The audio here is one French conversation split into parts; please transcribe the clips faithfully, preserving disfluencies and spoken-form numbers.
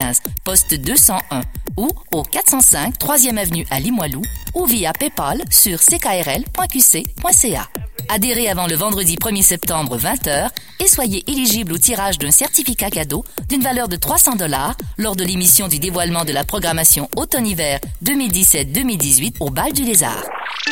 quinze, poste deux cent un ou au quatre cent cinq, troisième avenue à Limoilou ou via PayPal sur c k r l point q c point c a. Adhérez avant le vendredi premier septembre vingt heures et soyez éligible au tirage d'un certificat cadeau d'une valeur de trois cents dollars lors de l'émission du dévoilement de la programmation automne-hiver deux mille dix-sept deux mille dix-huit au Bal du Lézard.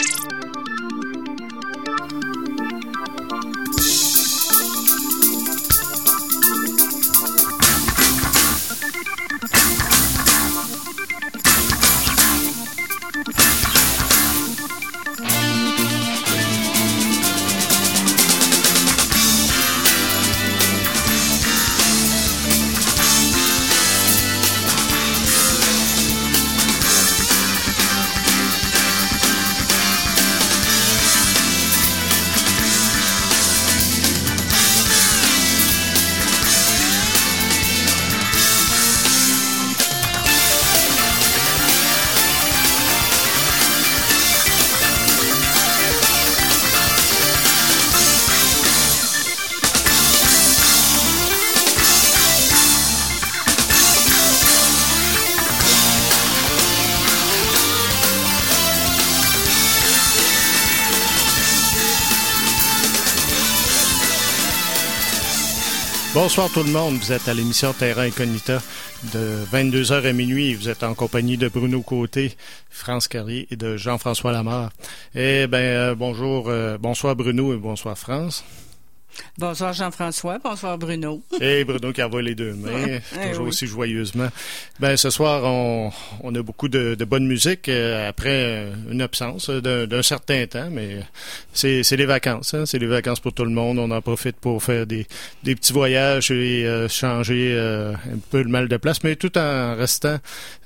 Bonsoir tout le monde, vous êtes à l'émission Terra Incognita de vingt-deux heures à minuit. Vous êtes en compagnie de Bruno Côté, France Carrier et de Jean-François Lamarre. Eh bien, euh, bonjour, euh, bonsoir Bruno et bonsoir France. Bonsoir Jean-François, bonsoir Bruno. Et Bruno qui envoie les deux mains, toujours oui. aussi joyeusement. Ben ce soir, on, on a beaucoup de, de bonne musique euh, après une absence d'un, d'un certain temps, mais c'est, c'est les vacances, hein, c'est les vacances pour tout le monde. On en profite pour faire des, des petits voyages et euh, changer euh, un peu le mal de place, mais tout en restant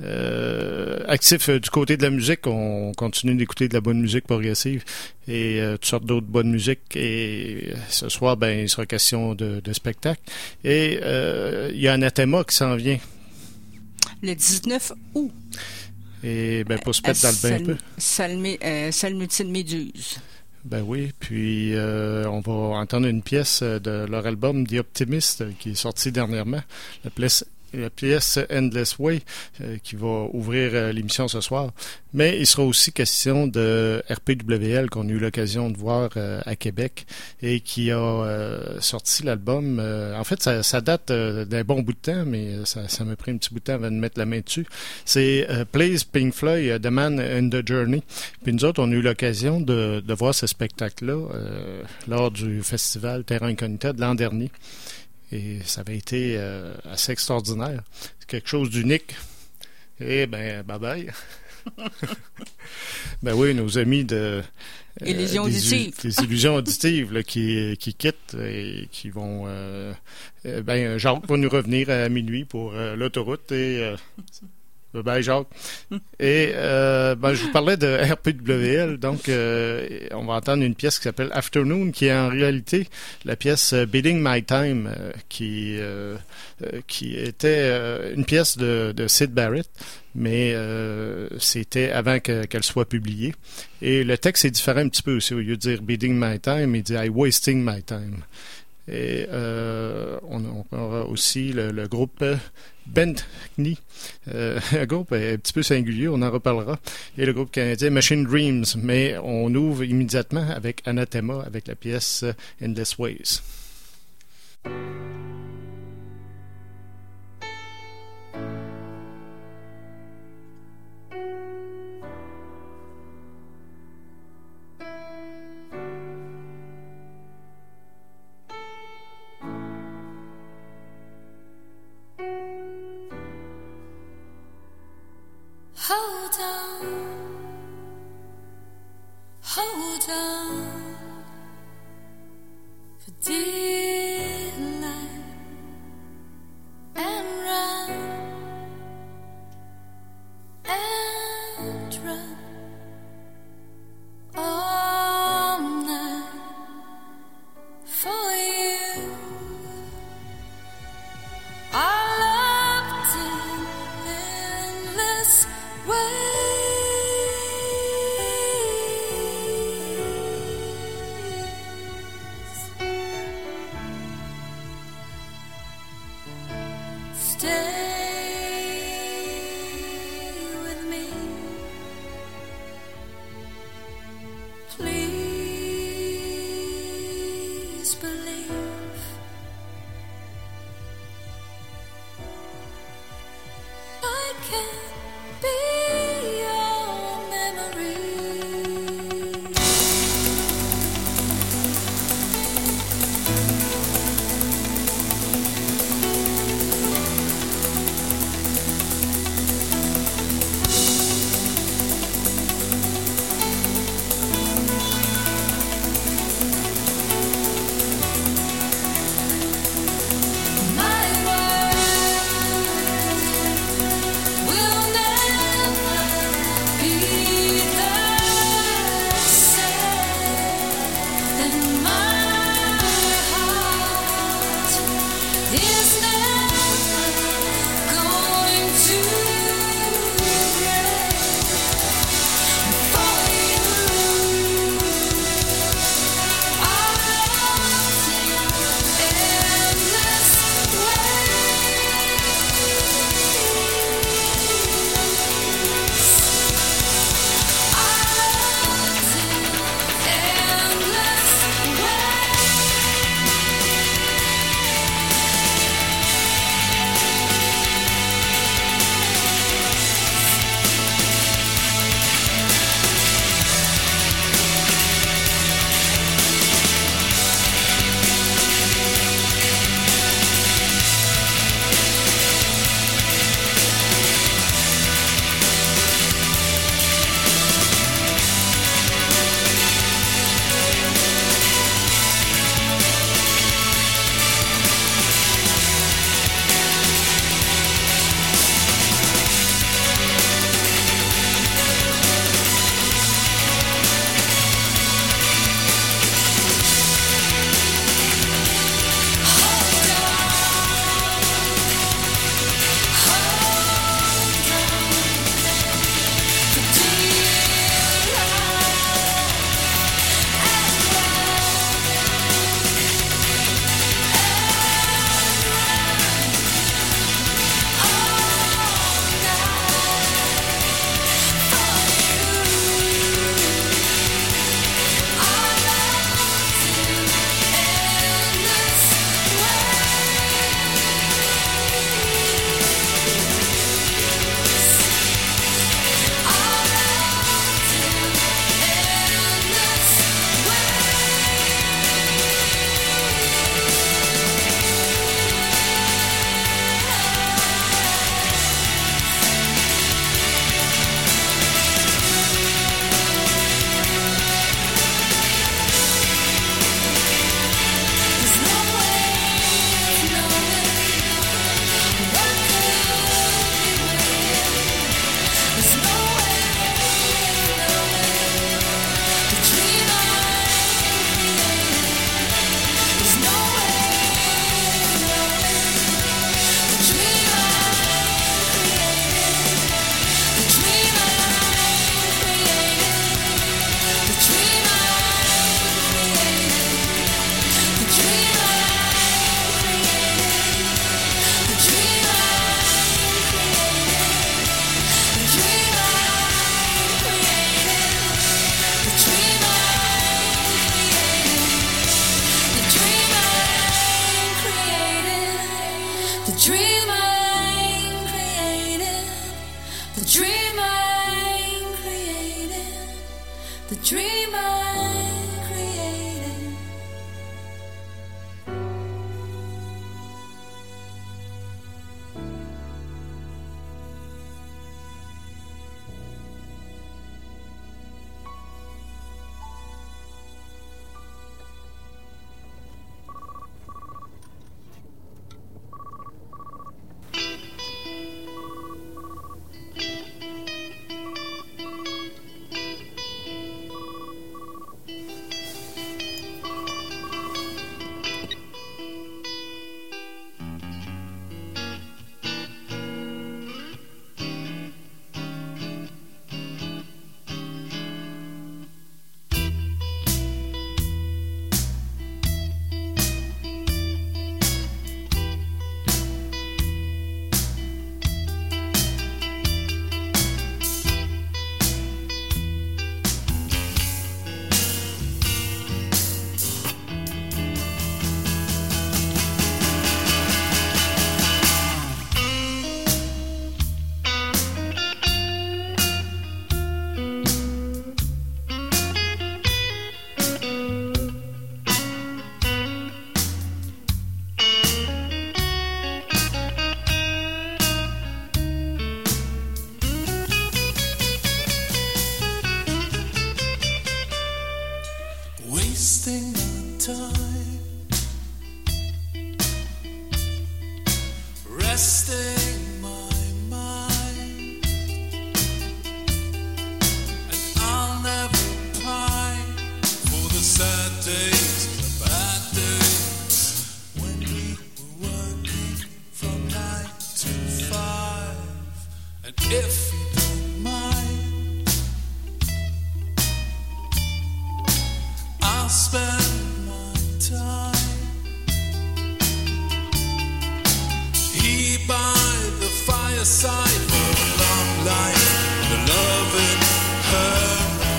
euh, actif du côté de la musique. On continue d'écouter de la bonne musique progressive et euh, toutes sortes d'autres bonnes musiques. Et ce soir, ben il sera question de, de spectacle. Et euh, il y a Anathema qui s'en vient. Le dix-neuf août. Et ben pour se mettre dans le bain un peu. Salmé, euh, Salmutine Méduse. Ben oui, puis euh, on va entendre une pièce de leur album The Optimist qui est sorti dernièrement. La pièce la pièce Endless Way euh, qui va ouvrir euh, l'émission ce soir. Mais il sera aussi question de R P W L qu'on a eu l'occasion de voir euh, à Québec et qui a euh, sorti l'album. Euh, en fait, ça, ça date euh, d'un bon bout de temps, mais ça, ça m'a pris un petit bout de temps avant de mettre la main dessus. C'est euh, Plays Pink Floyd, The Man in the Journey. Puis nous autres, on a eu l'occasion de, de voir ce spectacle-là euh, lors du festival Terra Incognita de l'an dernier. Et ça avait été euh, assez extraordinaire. C'est quelque chose d'unique. Eh ben, bye-bye. Ben oui, nos amis de... Euh, Illusions auditives. Des, des illusions auditives là, qui, qui quittent et qui vont... Euh, ben, Jacques va nous revenir à minuit pour euh, l'autoroute et... Euh, Bye bye Jacques. Et euh, ben, je vous parlais de R P W L, donc euh, on va entendre une pièce qui s'appelle Afternoon, qui est en réalité la pièce euh, Bidding My Time, euh, qui euh, euh, qui était euh, une pièce de, de Syd Barrett, mais euh, c'était avant que, qu'elle soit publiée. Et le texte est différent un petit peu aussi. Au lieu de dire Bidding My Time, il dit I Wasting My Time. Et euh, on, on aura aussi le, le groupe Bentley, euh, un groupe un petit peu singulier, on en reparlera, et le groupe canadien Machine Dreams, mais on ouvre immédiatement avec Anathema, avec la pièce Endless Ways. Hold on, hold on, for dear life, and run, and run, all night for you. I loved in endless ways. Stay can be your memory. My world will never be the same, and my heart is never going to break for you. Our love's endless dream I created. If you don't mind, I'll spend my time here by the fireside for a long life, the loving her.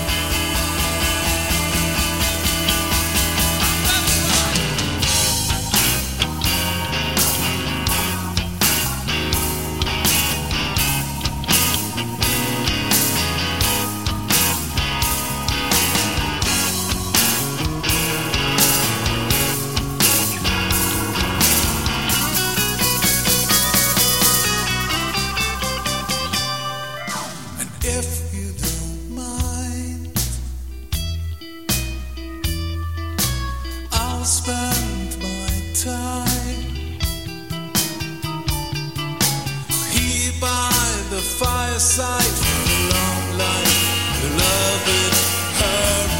If you don't mind, I'll spend my time here by the fireside for a long life, the loving her.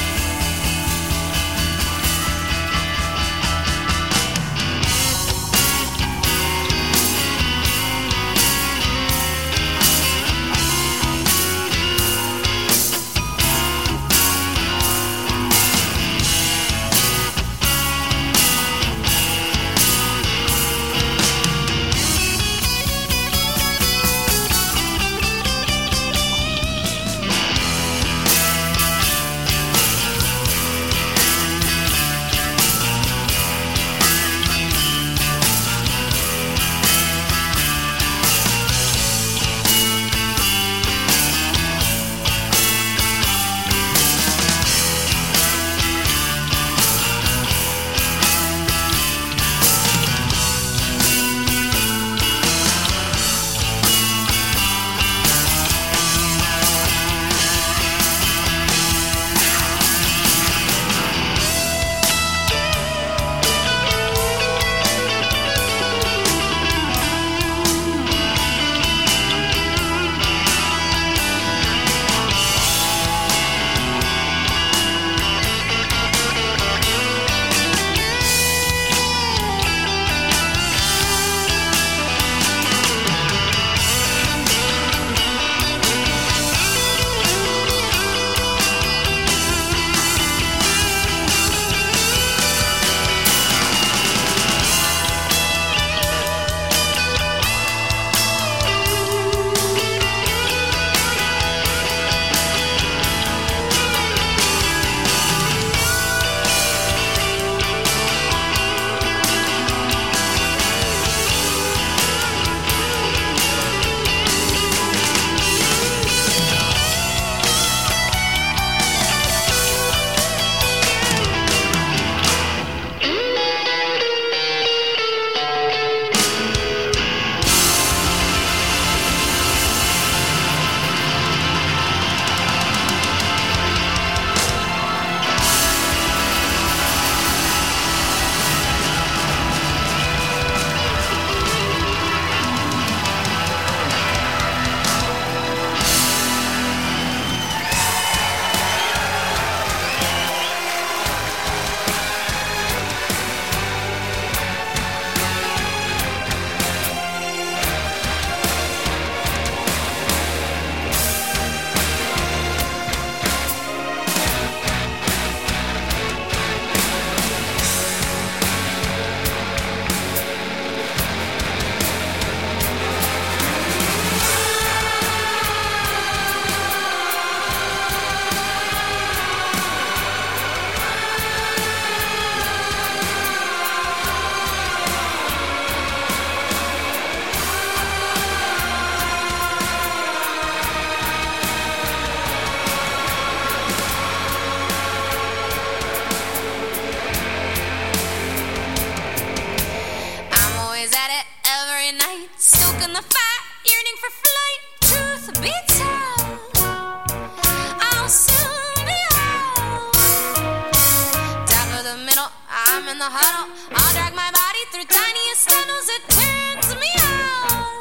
the huddle. I'll drag my body through tiniest tunnels. It turns me out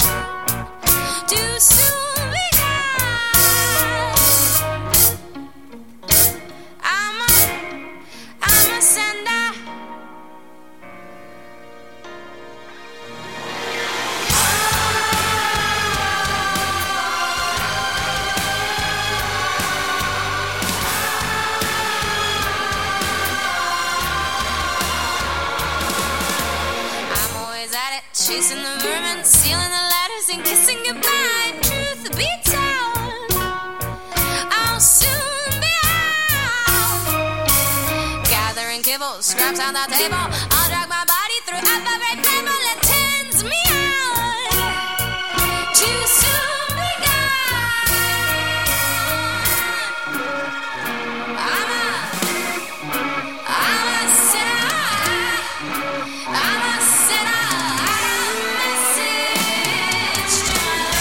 to soon be gone. I'm a, I'm a sender. Oh, and kissing goodbye. Truth be told, I'll soon be out. Gathering kibbles, scraps on the table. I'll drag my body through every table that tends me out. Too soon be gone. I'm a, I'm a sinner. I'm a sinner. I'm a message to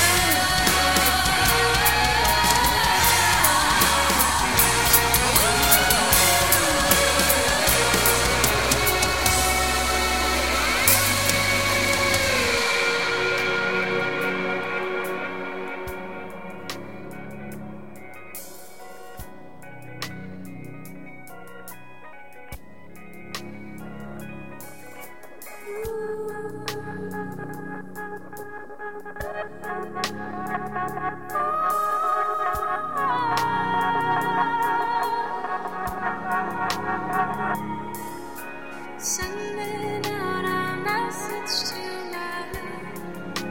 sending out a message to my love.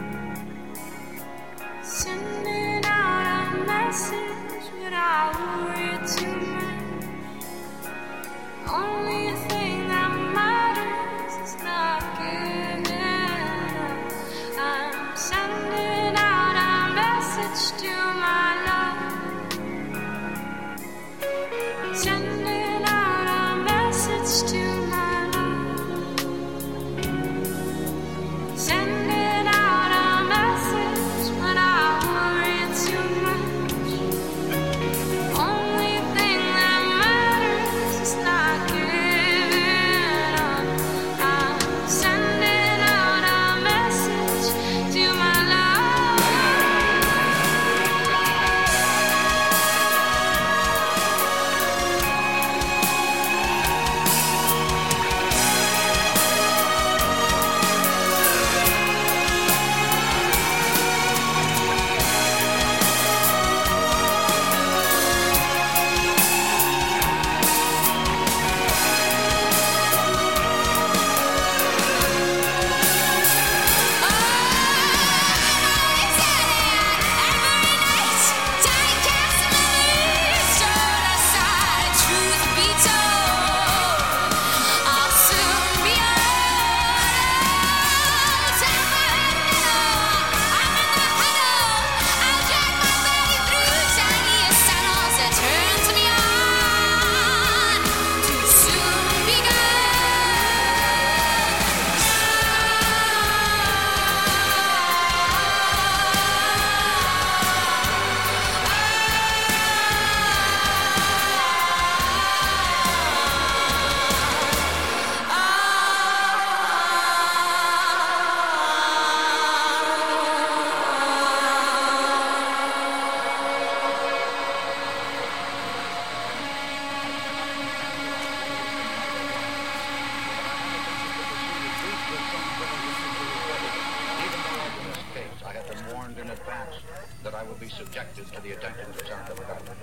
Sending out a message without worry too much. Only thing that matters is not giving up. I'm sending out a message to my love. Sending out a message to my love. Sending out a message when I worry too much. Only thing that matters is not giving up. I'm sending out a message to my love. I have been warned in advance that I will be subjected to the attentions of Senator McGovern.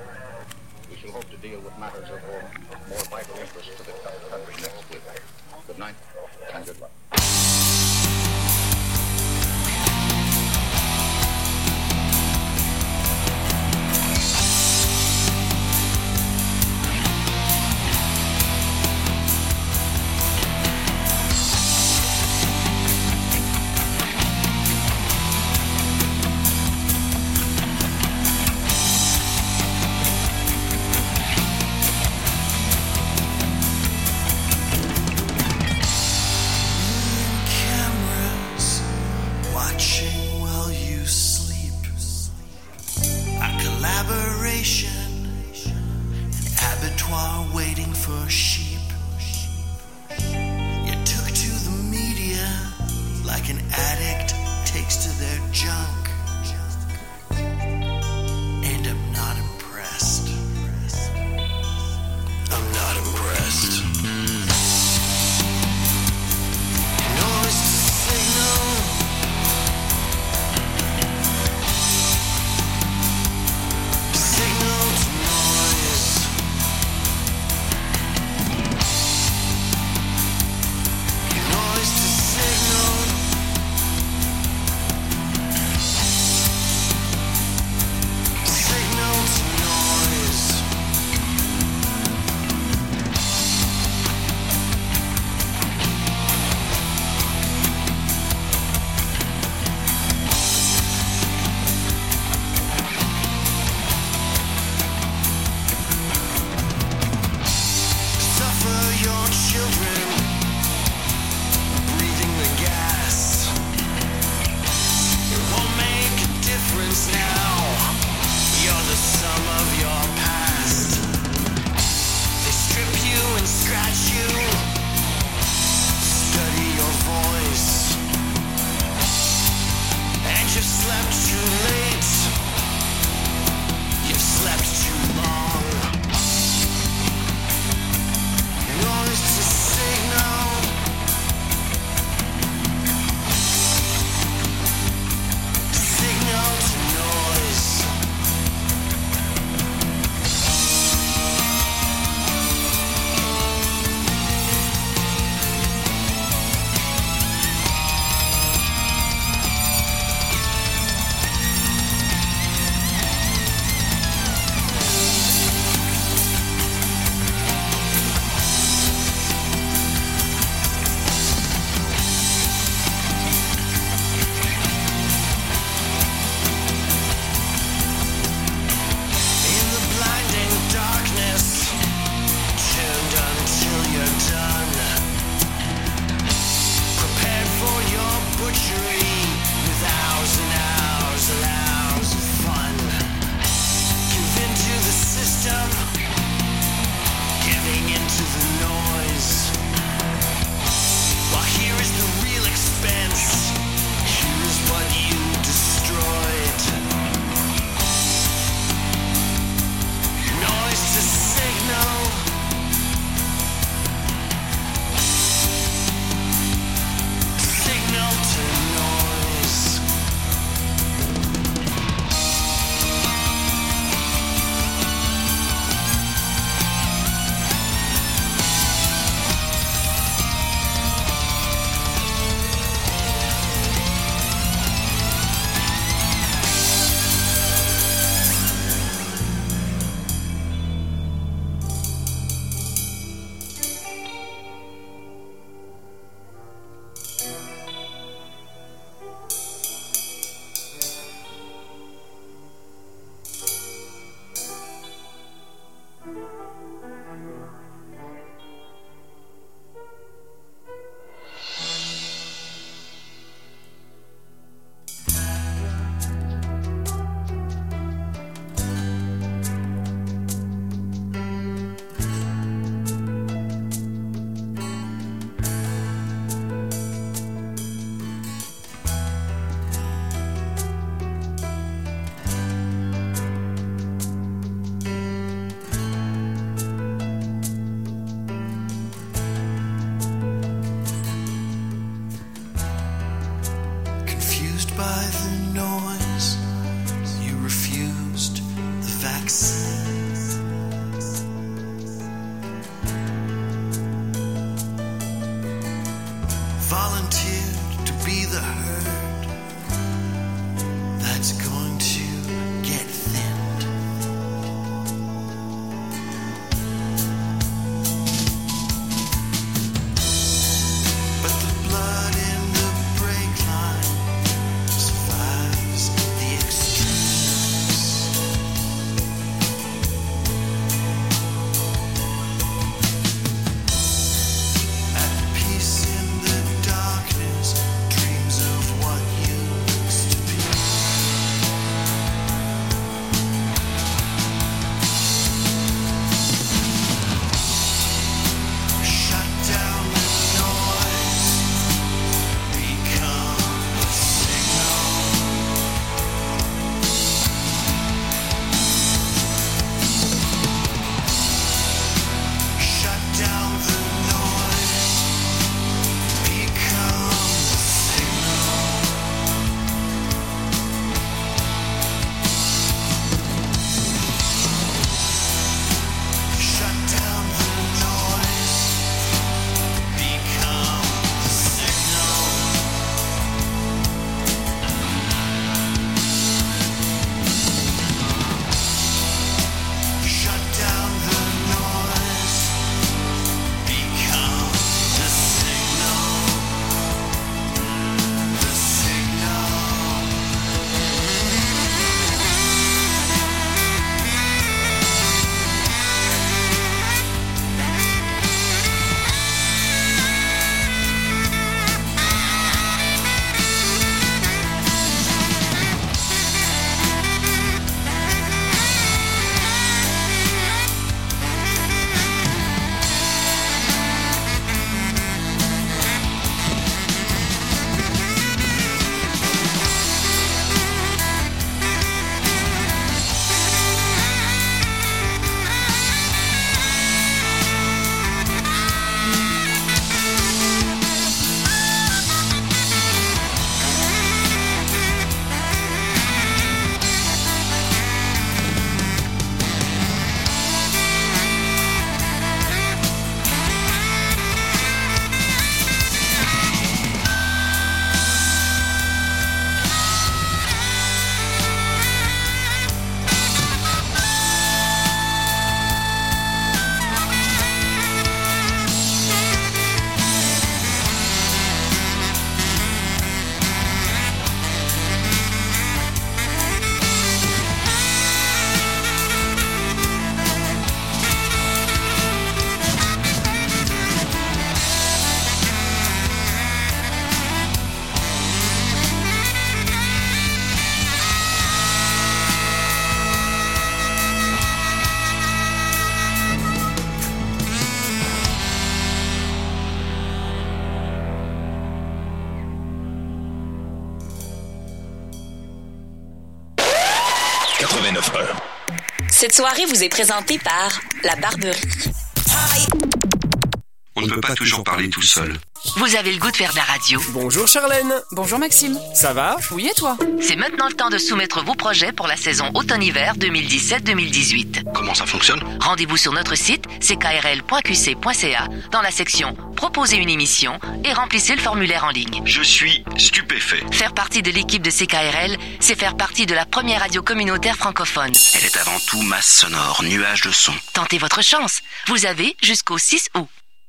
We shall hope to deal with matters of more, more vital interest to the country next week. Good night and good luck. Signal quatre-vingt-neuf un. Cette soirée vous est présentée par La Barberie. On ne peut pas toujours parler tout seul. Vous avez le goût de faire de la radio? Bonjour Charlène. Bonjour Maxime. Ça va? Oui, et toi? C'est maintenant le temps de soumettre vos projets pour la saison automne-hiver deux mille dix-sept deux mille dix-huit. Comment ça fonctionne? Rendez-vous sur notre site c k r l point q c point c a dans la section « Proposez une émission » et remplissez le formulaire en ligne. Je suis stupéfait. Faire partie de l'équipe de C K R L, c'est faire partie de la première radio communautaire francophone. Elle est avant tout masse sonore, nuage de son. Tentez votre chance. Vous avez jusqu'au six août.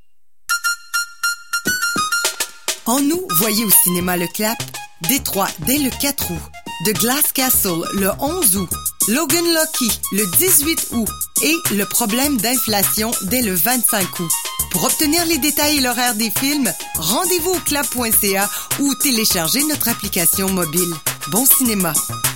En nous, voyez au cinéma Le Clap, Détroit dès le quatre août, The Glass Castle le onze août, Logan Lucky le dix-huit août et Le problème d'inflation dès le vingt-cinq août. Pour obtenir les détails et l'horaire des films, rendez-vous au clap point c a ou téléchargez notre application mobile. Bon cinéma!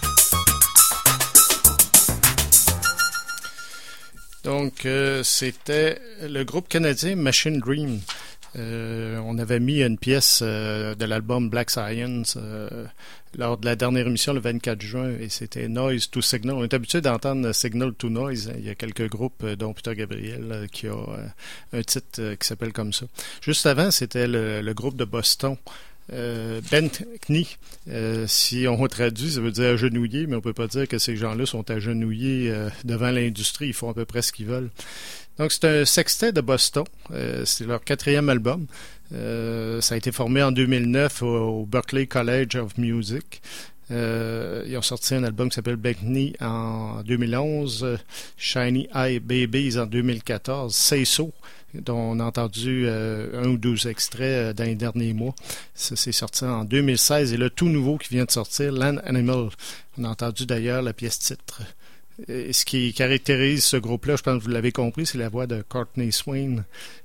Donc, euh, c'était le groupe canadien Machine Dream. Euh, on avait mis une pièce euh, de l'album Black Science euh, lors de la dernière émission le vingt-quatre juin et c'était Noise to Signal. On est habitué d'entendre Signal to Noise. Il y a quelques groupes, euh, dont Peter Gabriel, euh, qui a euh, un titre euh, qui s'appelle comme ça. Juste avant, c'était le, le groupe de Boston. Euh, Bent Knee, euh, si on traduit, ça veut dire agenouillé, mais on peut pas dire que ces gens-là sont agenouillés euh, devant l'industrie. Ils font à peu près ce qu'ils veulent. Donc, c'est un sextet de Boston. Euh, c'est leur quatrième album. Euh, ça a été formé en deux mille neuf au, au Berklee College of Music. Euh, ils ont sorti un album qui s'appelle Beckney en deux mille onze, euh, Shiny Eye Babies en deux mille quatorze, Say So, dont on a entendu euh, un ou deux extraits euh, dans les derniers mois. Ça, c'est sorti en deux mille seize. Et le tout nouveau qui vient de sortir, Land Animal. On a entendu d'ailleurs la pièce titre. Et ce qui caractérise ce groupe-là, je pense que vous l'avez compris, c'est la voix de Courtney Swain,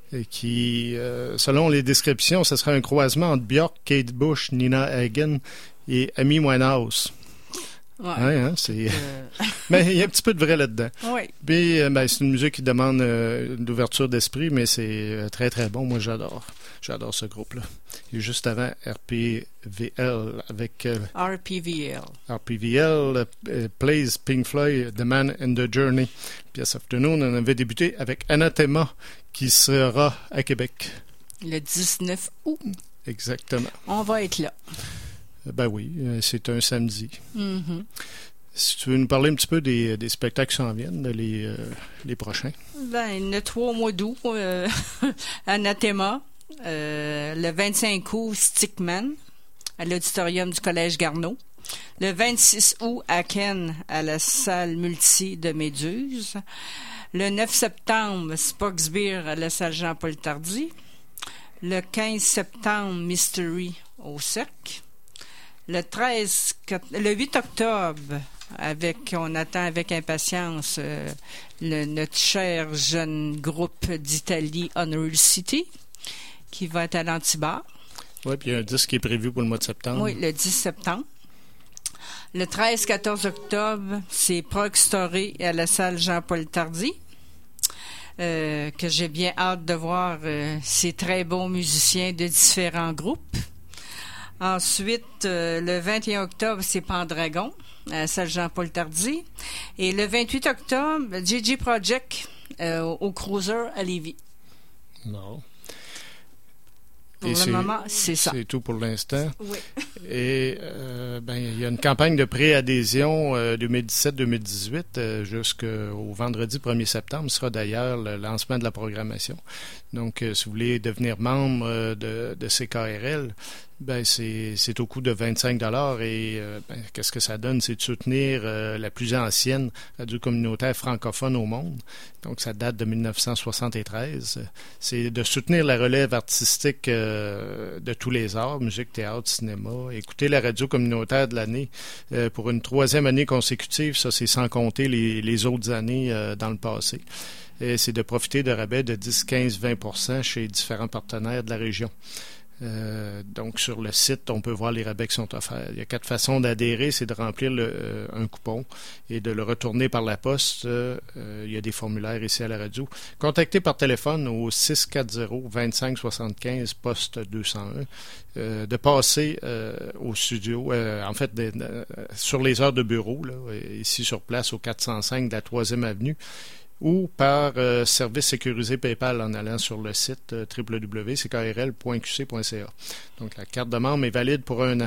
qui, euh, selon les descriptions, ce serait un croisement entre Björk, Kate Bush, Nina Hagen et Amy Winehouse. Ouais. Ouais, hein, c'est... Euh... Mais il y a un petit peu de vrai là-dedans. Oui. Puis, ben, c'est une musique qui demande euh, une ouverture d'esprit, mais c'est euh, très, très bon. Moi, j'adore. J'adore ce groupe-là. Et juste avant, R P V L avec... Euh, R P V L. R P V L uh, plays Pink Floyd, The Man in the Journey. Puis, This Afternoon, on avait débuté avec Anathema, qui sera à Québec. Le dix-neuf août. Exactement. On va être là. Ben oui, c'est un samedi. Mm-hmm. Si tu veux nous parler un petit peu des, des spectacles qui s'en viennent, les, euh, les prochains. Ben, le trois mois d'août, euh, Anathema. Euh, le vingt-cinq août, Stickman, à l'auditorium du Collège Garneau. Le vingt-six août, à Ken, à la salle multi de Méduse. Le neuf septembre, Spock's Beer, à la salle Jean-Paul Tardy. Le quinze septembre, Mystery, au Cercle. Le treize, le huit octobre, avec, on attend avec impatience euh, le, notre cher jeune groupe d'Italie, Honorable City, qui va être à l'Antibar. Oui, puis il y a un disque qui est prévu pour le mois de septembre. Oui, le dix septembre. Le treize quatorze octobre, c'est Prog Story à la salle Jean-Paul Tardy, euh, que j'ai bien hâte de voir euh, ces très bons musiciens de différents groupes. Ensuite, euh, le vingt et un octobre, c'est Pendragon, à la salle Jean-Paul Tardy. Et le vingt-huit octobre, J J Project, euh, au Cruiser à Lévis. Non. Pour Et le c'est, moment, c'est ça. C'est tout pour l'instant. Oui. Et euh, ben, il y a une campagne de préadhésion euh, deux mille dix-sept deux mille dix-huit euh, jusqu'au vendredi premier septembre. Ce sera d'ailleurs le lancement de la programmation. Donc, euh, si vous voulez devenir membre euh, de, de C K R L, ben c'est, c'est au coût de vingt-cinq dollars et euh, ben, qu'est-ce que ça donne? C'est de soutenir euh, la plus ancienne radio communautaire francophone au monde. Donc, ça date de dix-neuf cent soixante-treize. C'est de soutenir la relève artistique euh, de tous les arts, musique, théâtre, cinéma. Écouter la radio communautaire de l'année euh, pour une troisième année consécutive, ça, c'est sans compter les, les autres années euh, dans le passé. Et c'est de profiter de rabais de dix, quinze, vingt pour cent chez différents partenaires de la région. Euh, donc, sur le site, on peut voir les rabais qui sont offerts. Il y a quatre façons d'adhérer. C'est de remplir le, euh, un coupon et de le retourner par la poste. Euh, il y a des formulaires ici à la radio. Contactez par téléphone au six cent quarante, vingt-cinq soixante-quinze, poste deux cent un. Euh, de passer euh, au studio, euh, en fait, de, de, sur les heures de bureau, là, ici sur place au quatre cent cinq de la troisième avenue, ou par euh, service sécurisé PayPal en allant sur le site euh, w w w point c k r l point q c point c a. Donc, la carte de membre est valide pour un an.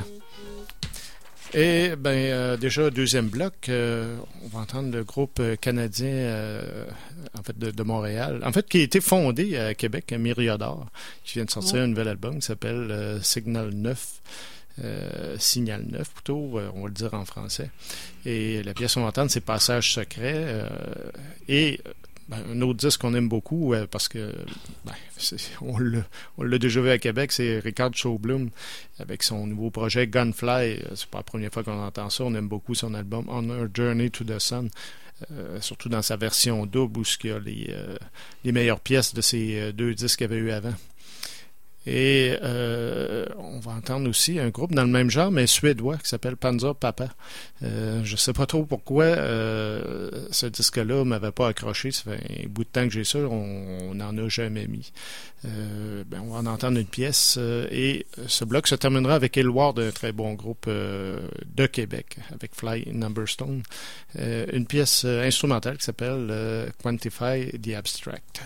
Et ben euh, déjà, deuxième bloc, euh, on va entendre le groupe canadien euh, en fait de, de Montréal, en fait qui a été fondé à Québec, à Myriador, qui vient de sortir un nouvel album qui s'appelle euh, Signal neuf. Euh, Signal neuf plutôt, euh, on va le dire en français. Et la pièce qu'on va entendre, c'est Passage secret. Euh, et ben, un autre disque qu'on aime beaucoup, euh, parce que ben, c'est, on, l'a, on l'a déjà vu à Québec, c'est Richard Sjöblom avec son nouveau projet Gunfly. C'est pas la première fois qu'on entend ça. On aime beaucoup son album On a Journey to the Sun. Euh, surtout dans sa version double où il y a les, euh, les meilleures pièces de ces euh, deux disques qu'il y avait eu avant. Et euh, on va entendre aussi un groupe dans le même genre, mais suédois, qui s'appelle Panzer Papa. Euh, je sais pas trop pourquoi euh, ce disque-là m'avait pas accroché. Ça fait un bout de temps que j'ai ça, on n'en a jamais mis. Euh, ben, on va en entendre une pièce. Euh, et ce bloc se terminera avec Elward, un très bon groupe euh, de Québec, avec Fly Numberstone. Euh, une pièce euh, instrumentale qui s'appelle euh, Quantify the Abstract.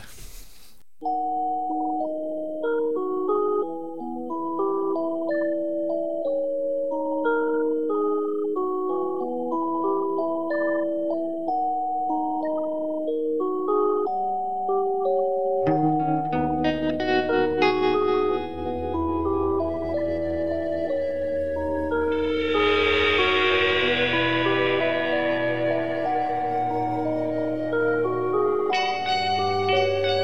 Thank you.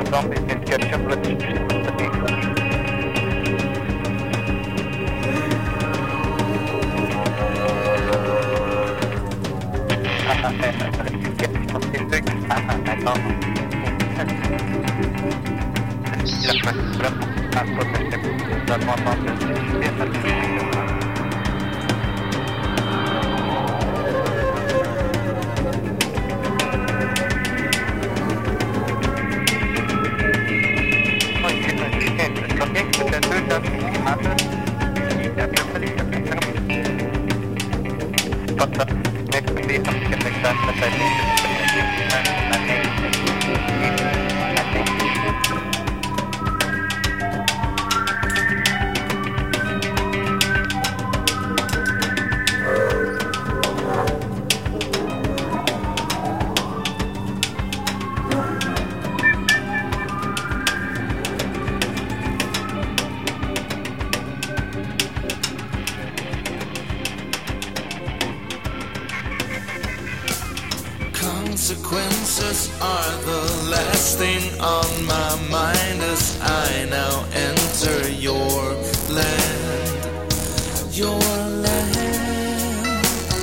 Consequences are the last thing on my mind as I now enter your land, your land.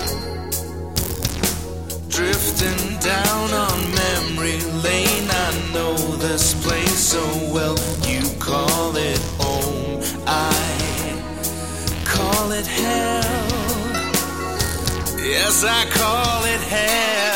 Drifting down on memory lane, I know this place so well. You call it home, I call it hell. Yes, I call it hell.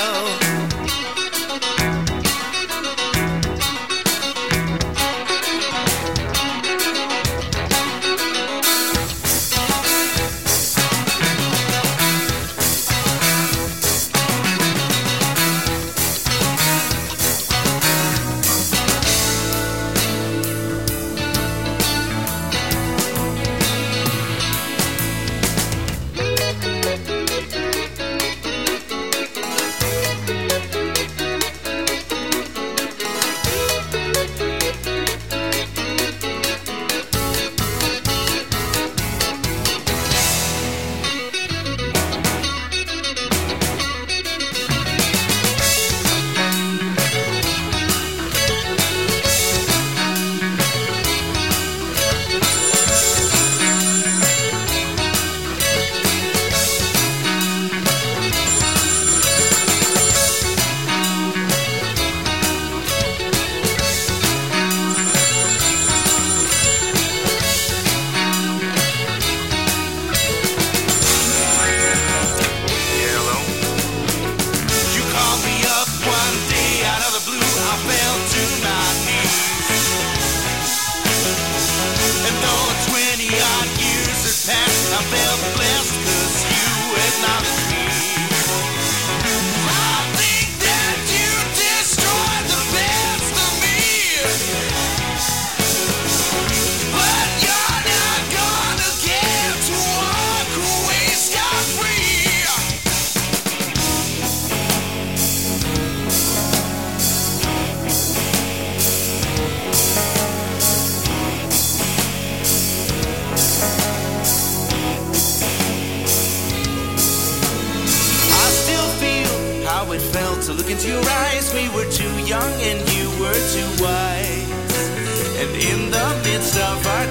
To look into your eyes, we were too young and you were too wise. And in the midst of our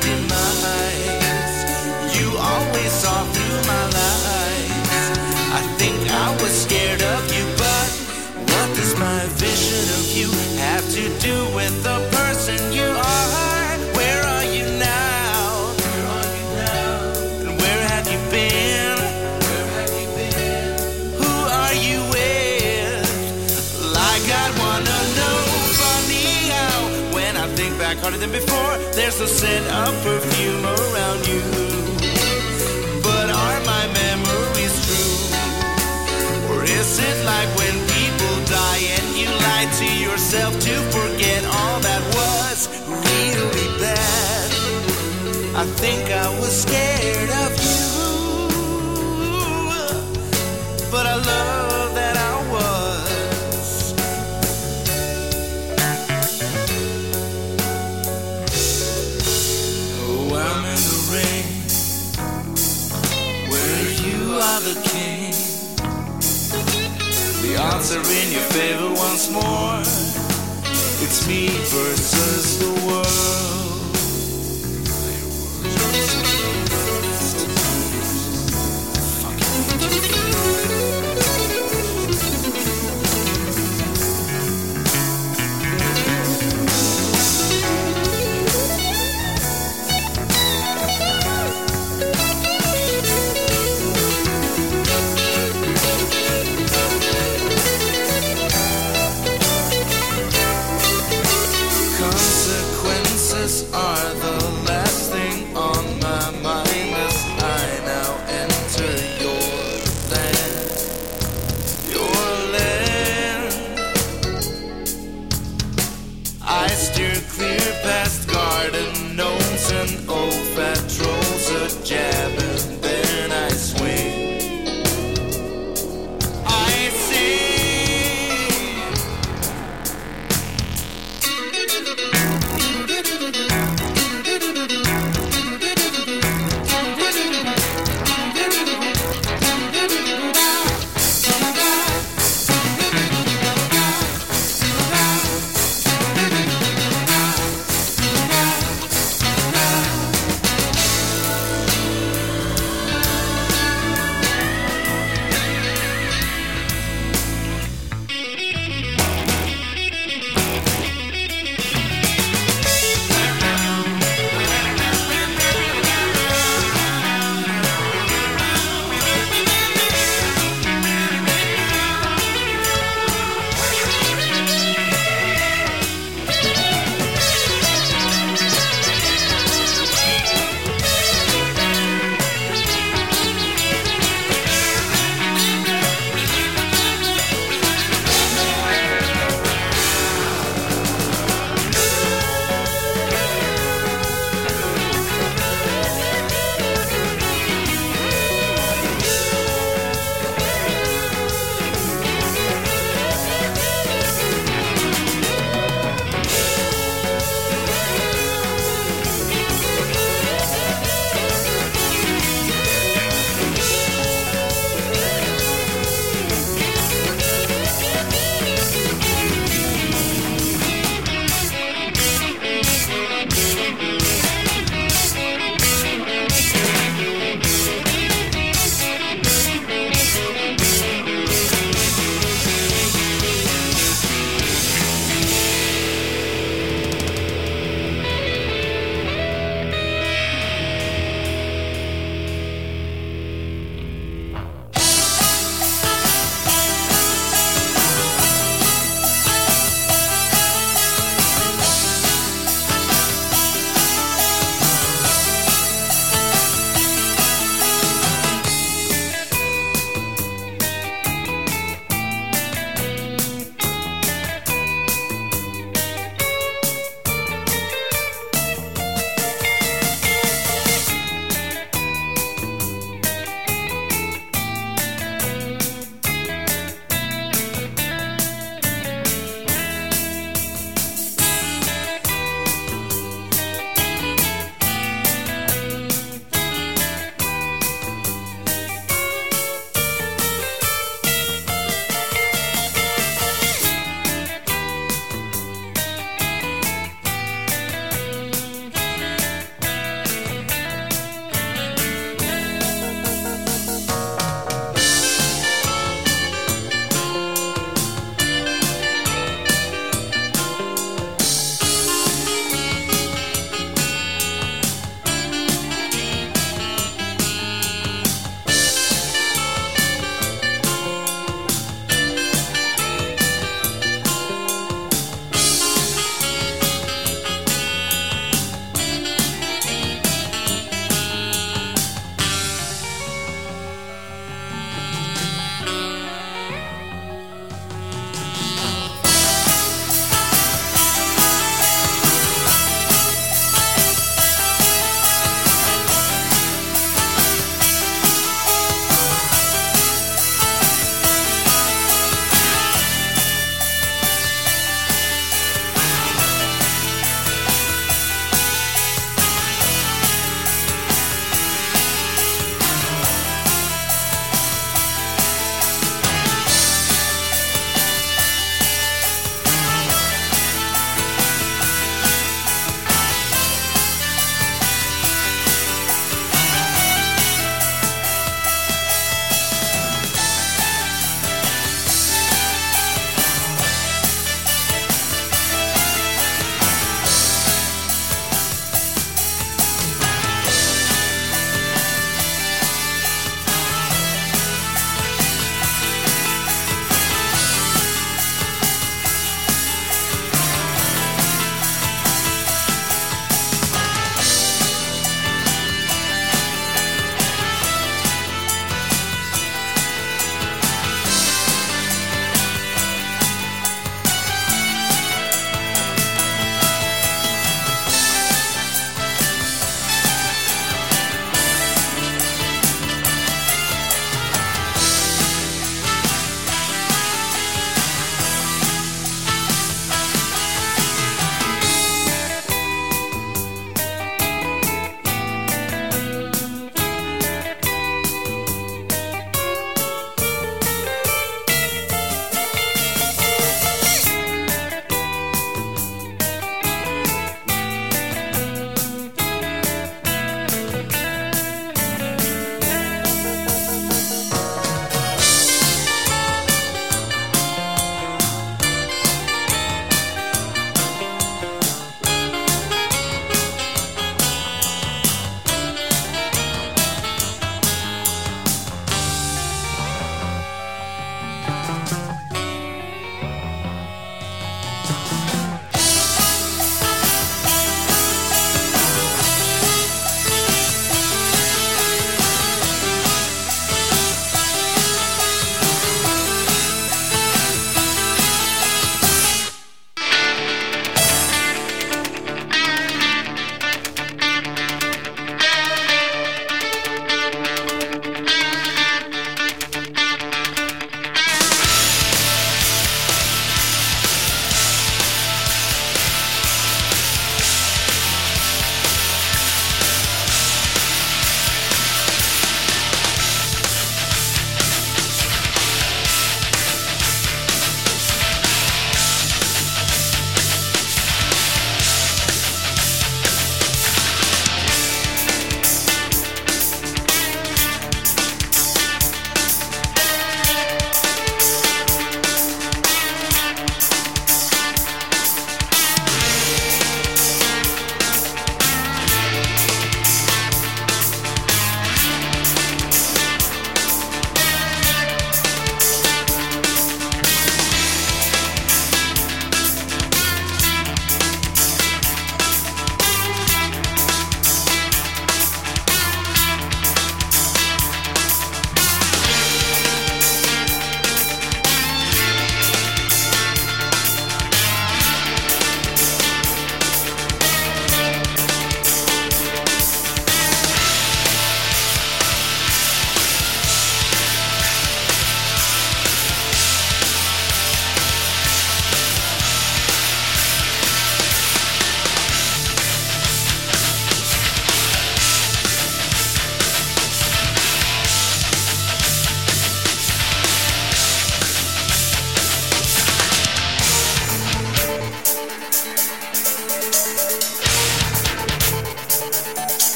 demise, you always saw through my lies. I think I was scared of you, but what does my vision of you have to do with the person you are? Where are you now? Where are you now? And where have you been? Where have you been? Who are you with? I wanna know, funny how when I think back harder than before, there's a scent of perfume around you. But are my memories true? Or is it like when people die and you lie to yourself to forget all that was really bad? I think I was scared of you, but I love that I was. I'm in the ring where you are the king. The odds are in your favor once more. It's me versus the world. Consequences are the last thing on my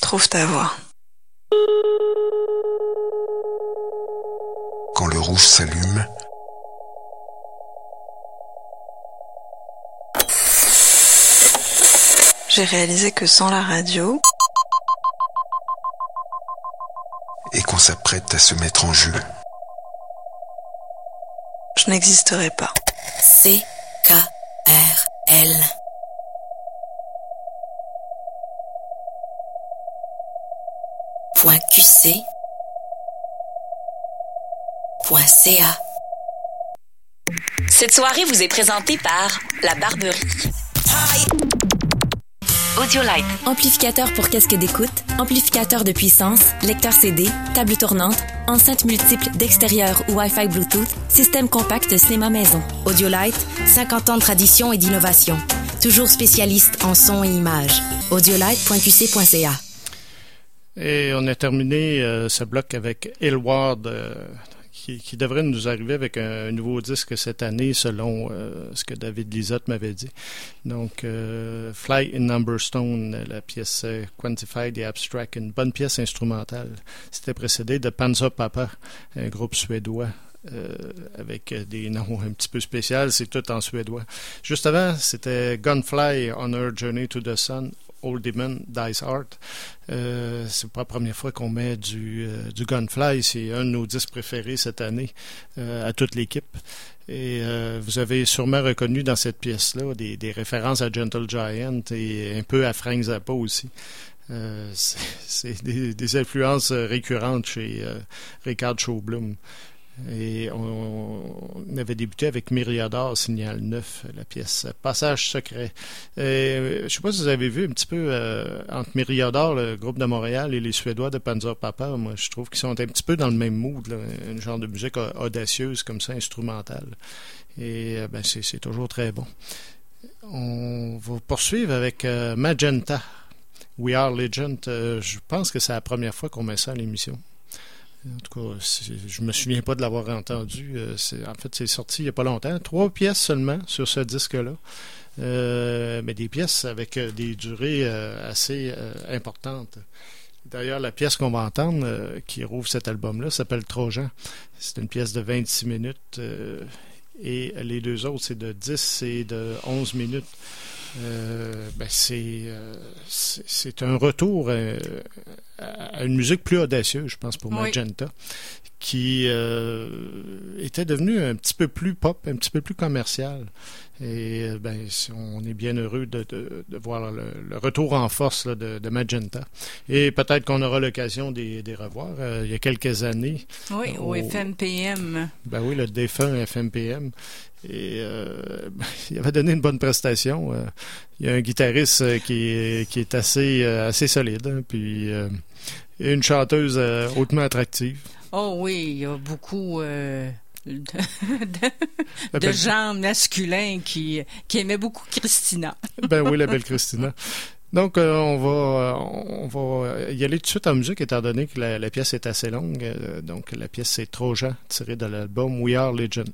Trouve ta voix. Quand le rouge s'allume, j'ai réalisé que sans la radio et qu'on s'apprête à se mettre en jeu, je n'existerais pas. C K R L. Point Q C. Point C A. Cette soirée vous est présentée par La Barberie. Audiolite. Amplificateur pour casque d'écoute, amplificateur de puissance, lecteur C D, table tournante, enceinte multiple d'extérieur ou Wi-Fi Bluetooth, système compact cinéma maison. Audiolite, cinquante ans de tradition et d'innovation. Toujours spécialiste en son et images. audiolite point q c point c a. Et on a terminé euh, ce bloc avec Aylward, euh, qui, qui devrait nous arriver avec un, un nouveau disque cette année, selon euh, ce que David Lizotte m'avait dit. Donc, euh, Fly in Numberstone, la pièce euh, Quantified et Abstract, une bonne pièce instrumentale. C'était précédé de Panzer Papa, un groupe suédois. Euh, avec des noms un petit peu spéciaux, c'est tout en suédois. Juste avant, c'était Gunfly on Her Journey to the Sun, Old Demon Dies Hard. Euh, c'est pas la première fois qu'on met du, euh, du Gunfly, c'est un de nos disques préférés cette année euh, à toute l'équipe. Et euh, vous avez sûrement reconnu dans cette pièce-là des, des références à Gentle Giant et un peu à Frank Zappa aussi. Euh, c'est c'est des, des influences récurrentes chez euh, Richard Sjöblom. Et on, on avait débuté avec Myriador, Signal neuf, la pièce Passage secret. Et, je ne sais pas si vous avez vu un petit peu euh, entre Myriador, le groupe de Montréal, et les Suédois de Panzer Papa. Moi, je trouve qu'ils sont un petit peu dans le même mood, là, un genre de musique audacieuse comme ça, instrumentale. Et ben, c'est, c'est toujours très bon. On va poursuivre avec euh, Magenta, We Are Legend. Euh, je pense que c'est la première fois qu'on met ça à l'émission. En tout cas, je me souviens pas de l'avoir entendu. C'est, en fait, c'est sorti il n'y a pas longtemps. Trois pièces seulement sur ce disque-là. Euh, mais des pièces avec des durées euh, assez euh, importantes. D'ailleurs, la pièce qu'on va entendre, euh, qui rouvre cet album-là, s'appelle Trojan. C'est une pièce de vingt-six minutes. Euh, et les deux autres, c'est de dix et de onze minutes. Euh, ben c'est, euh, c'est c'est un retour euh, à une musique plus audacieuse, je pense, pour oui. Magenta, qui euh, était devenue un petit peu plus pop, un petit peu plus commerciale. Et ben, on est bien heureux de, de, de voir le, le retour en force là, de, de Magenta. Et peut-être qu'on aura l'occasion de les revoir. Euh, il y a quelques années. Oui, au, au F M P M. Ben oui, le défunt F M P M. Et euh, ben, il avait donné une bonne prestation. Euh, il y a un guitariste euh, qui, est, qui est assez, euh, assez solide. Hein, puis euh, et une chanteuse euh, hautement attractive. Oh oui, il y a beaucoup... Euh... de, de, de gens masculins qui, qui aimaient beaucoup Christina. Ben oui, la belle Christina. Donc, euh, on va on va y aller tout de suite en musique, étant donné que la, la pièce est assez longue. Euh, donc, la pièce, c'est Trojan, tirée de l'album We Are Legend.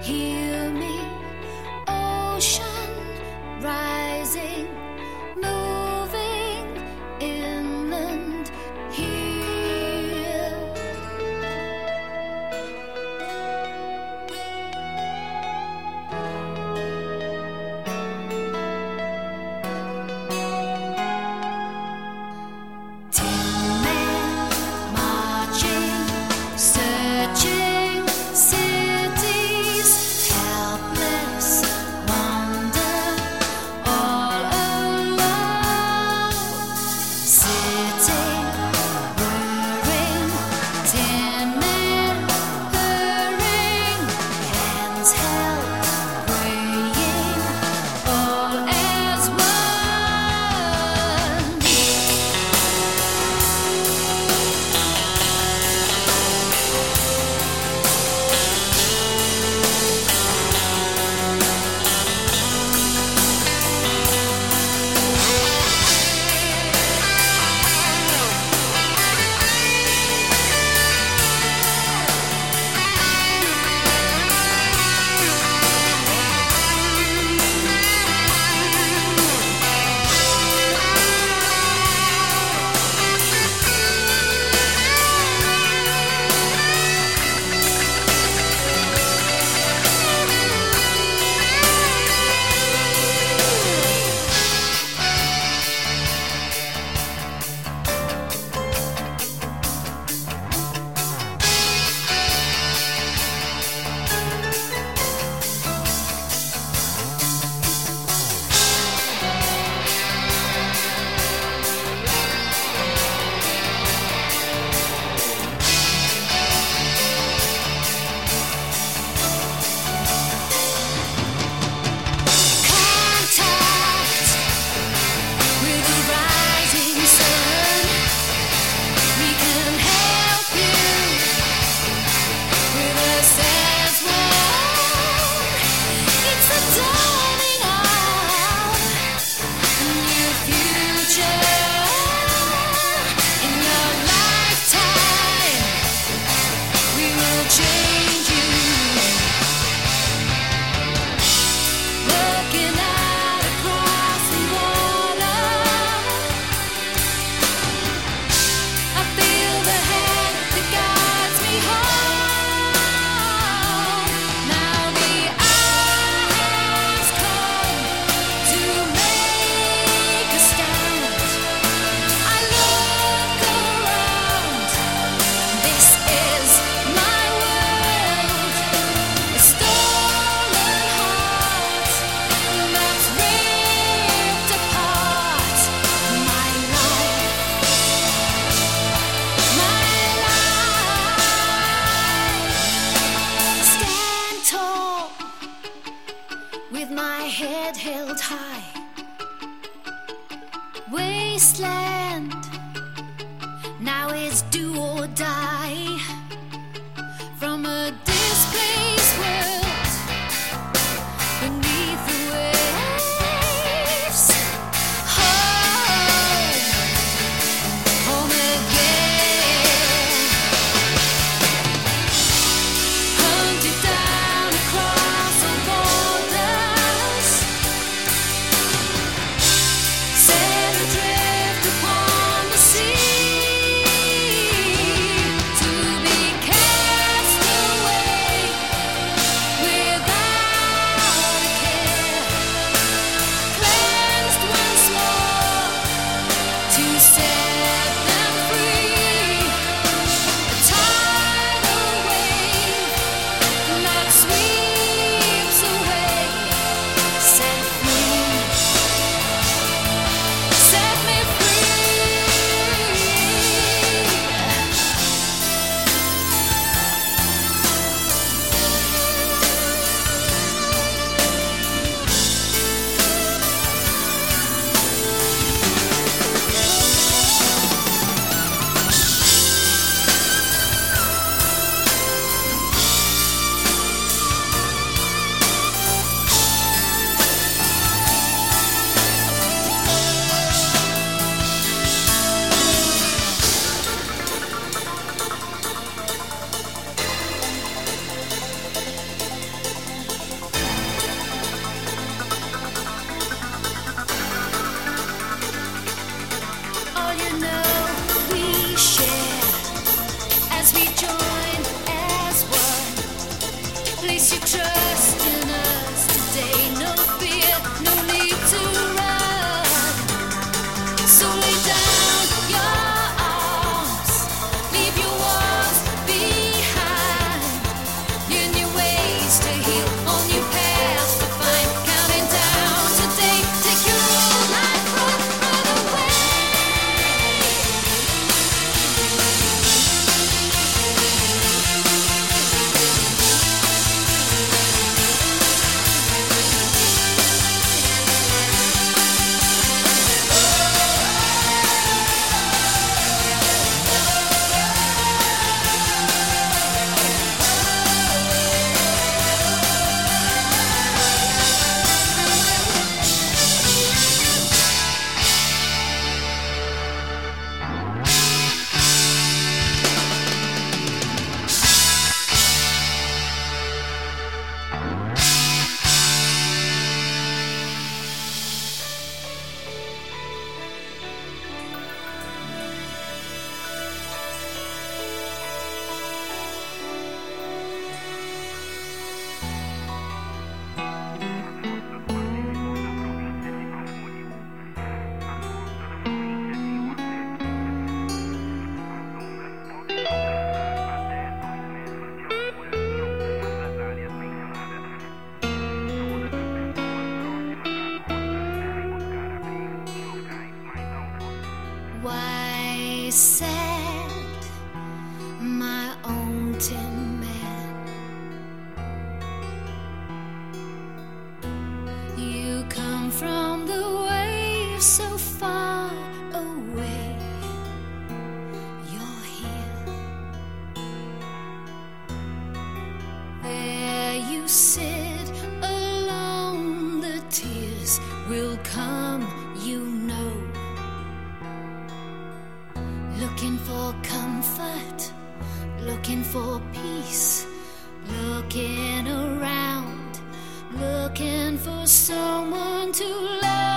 hear me, ocean rising, moving inland here. Tin men marching, searching cities, helpless, wander all alone, sitting, whirring, tin men hurrying, hands held, praying, all as one. Contact with the rising sun. We can help you with us as one. It's the dawning of a new future. In your lifetime, we will change you. Looking out across the water, I feel the hand that guides me home. Now the hour has come to make a stand. I look around. This is my world. A stolen heart that's ripped apart. My life, my life. Stand tall with my head held high. Wasteland, now it's do or die. From a displaced world beneath the waves, home, home again. Hunted down across the borders, set adrift upon the sea, to be cast away for peace, looking around, looking for someone to love.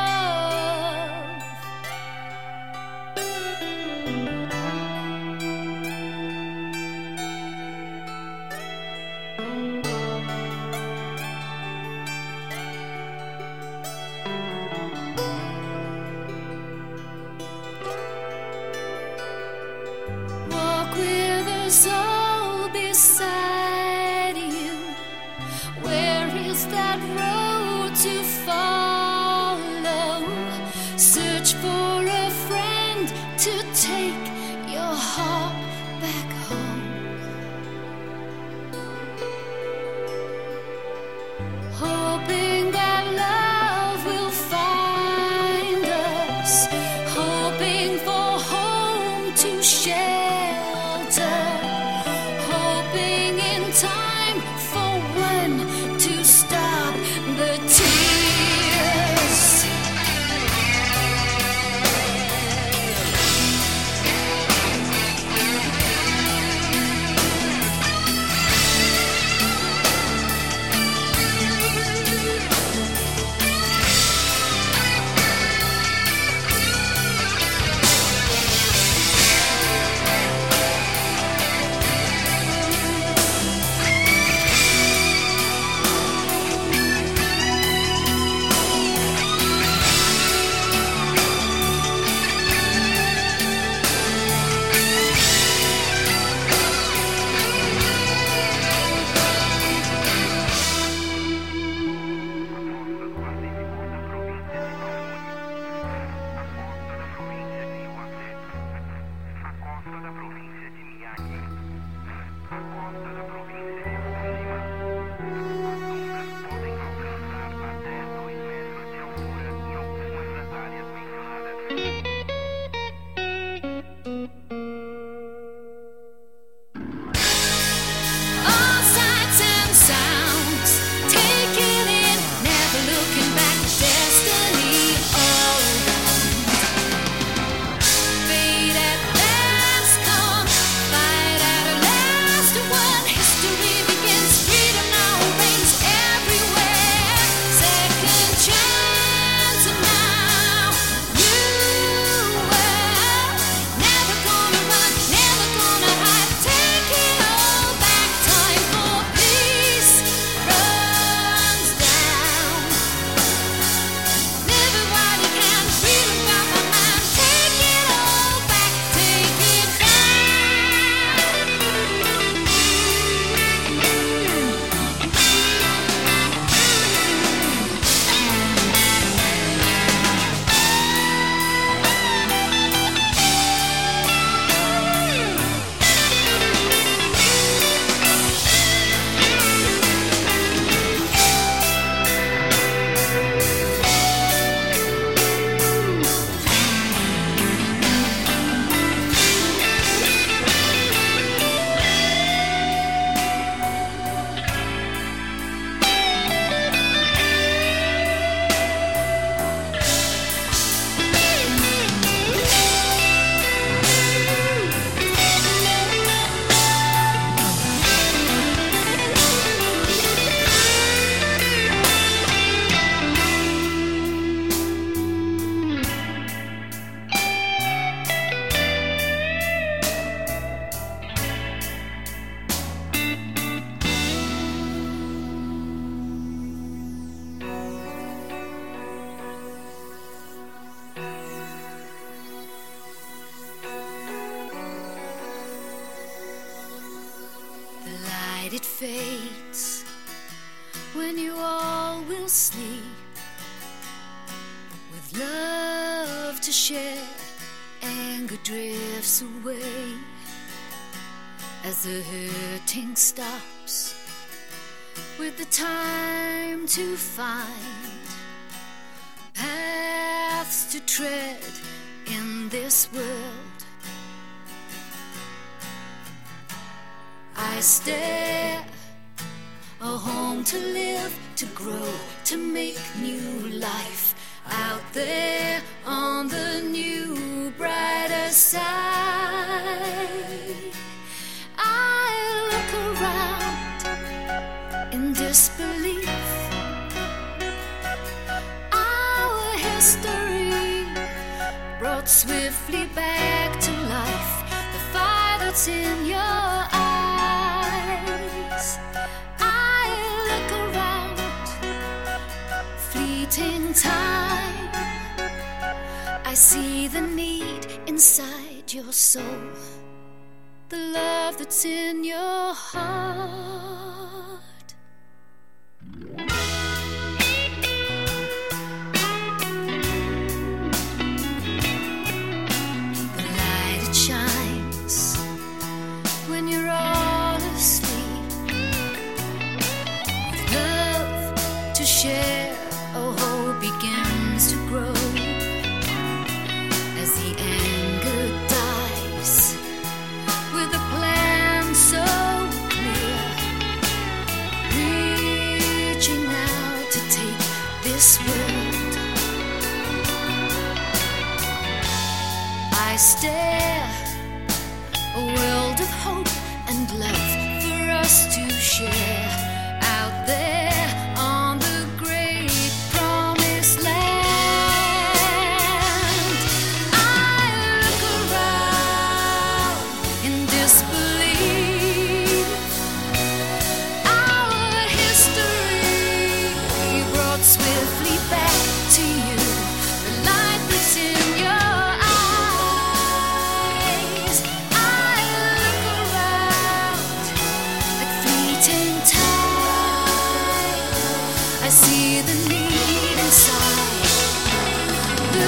Walk with a soul beside you. Where is that road to follow? Search for a friend to take your heart back home. Hoping that love will find us, hoping for home to shelter, hoping in time for one to stop the tears. All sights and sounds, taking in, never looking back. Destiny all around. Fate at last come, fight at last won. History begins, freedom now reigns everywhere. Second chance now, you will. Never gonna run, never gonna hide. Take it all back. Time for peace runs down. Live it while you can, freedom got my mind. Take it all back, take it The light it fades when you all will sleep, with love to share, anger drifts away as the hurting stops, with the time to find paths to tread in this world. I stare, a home to live, to grow, to make new life out there on the new brighter side. I brought swiftly back to life the fire that's in your eyes. I look around, fleeting time. I see the need inside your soul, the love that's in your heart. The light, it shines when you're all asleep. With love to share, oh, hope begins to grow. As the anger dies, with a plan so clear, reaching out to take this world. I stare, a world of hope and love for us to share out there on the great promised land. I look around in disbelief. Our history brought swiftly back to you the light that's in your eyes. I look around like fleeting tide. I see the need inside the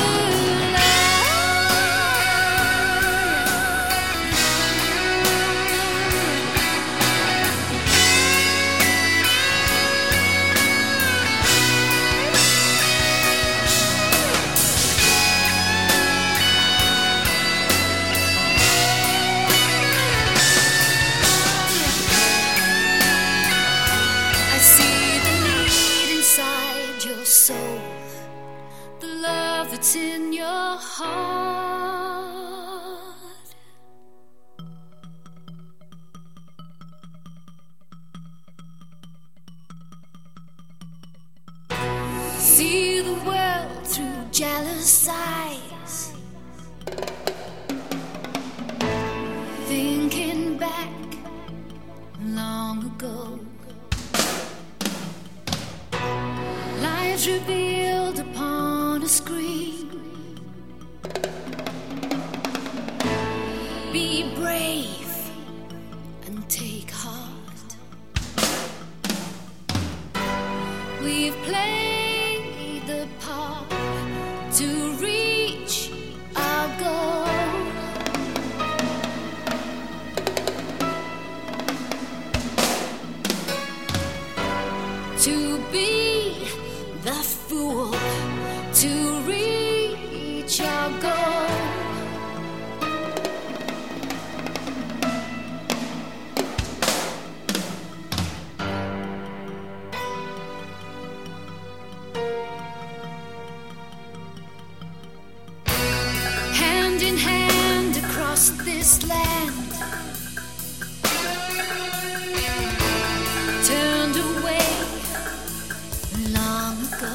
I see the need inside your soul, the love that's in your heart. See the world through jealous eyes, thinking back long ago. Lives revealed upon a screen. Be brave and take heart. We've played the part to reach our goal. To be the fool to reach our goal. Hand in hand across this land, turned away long ago.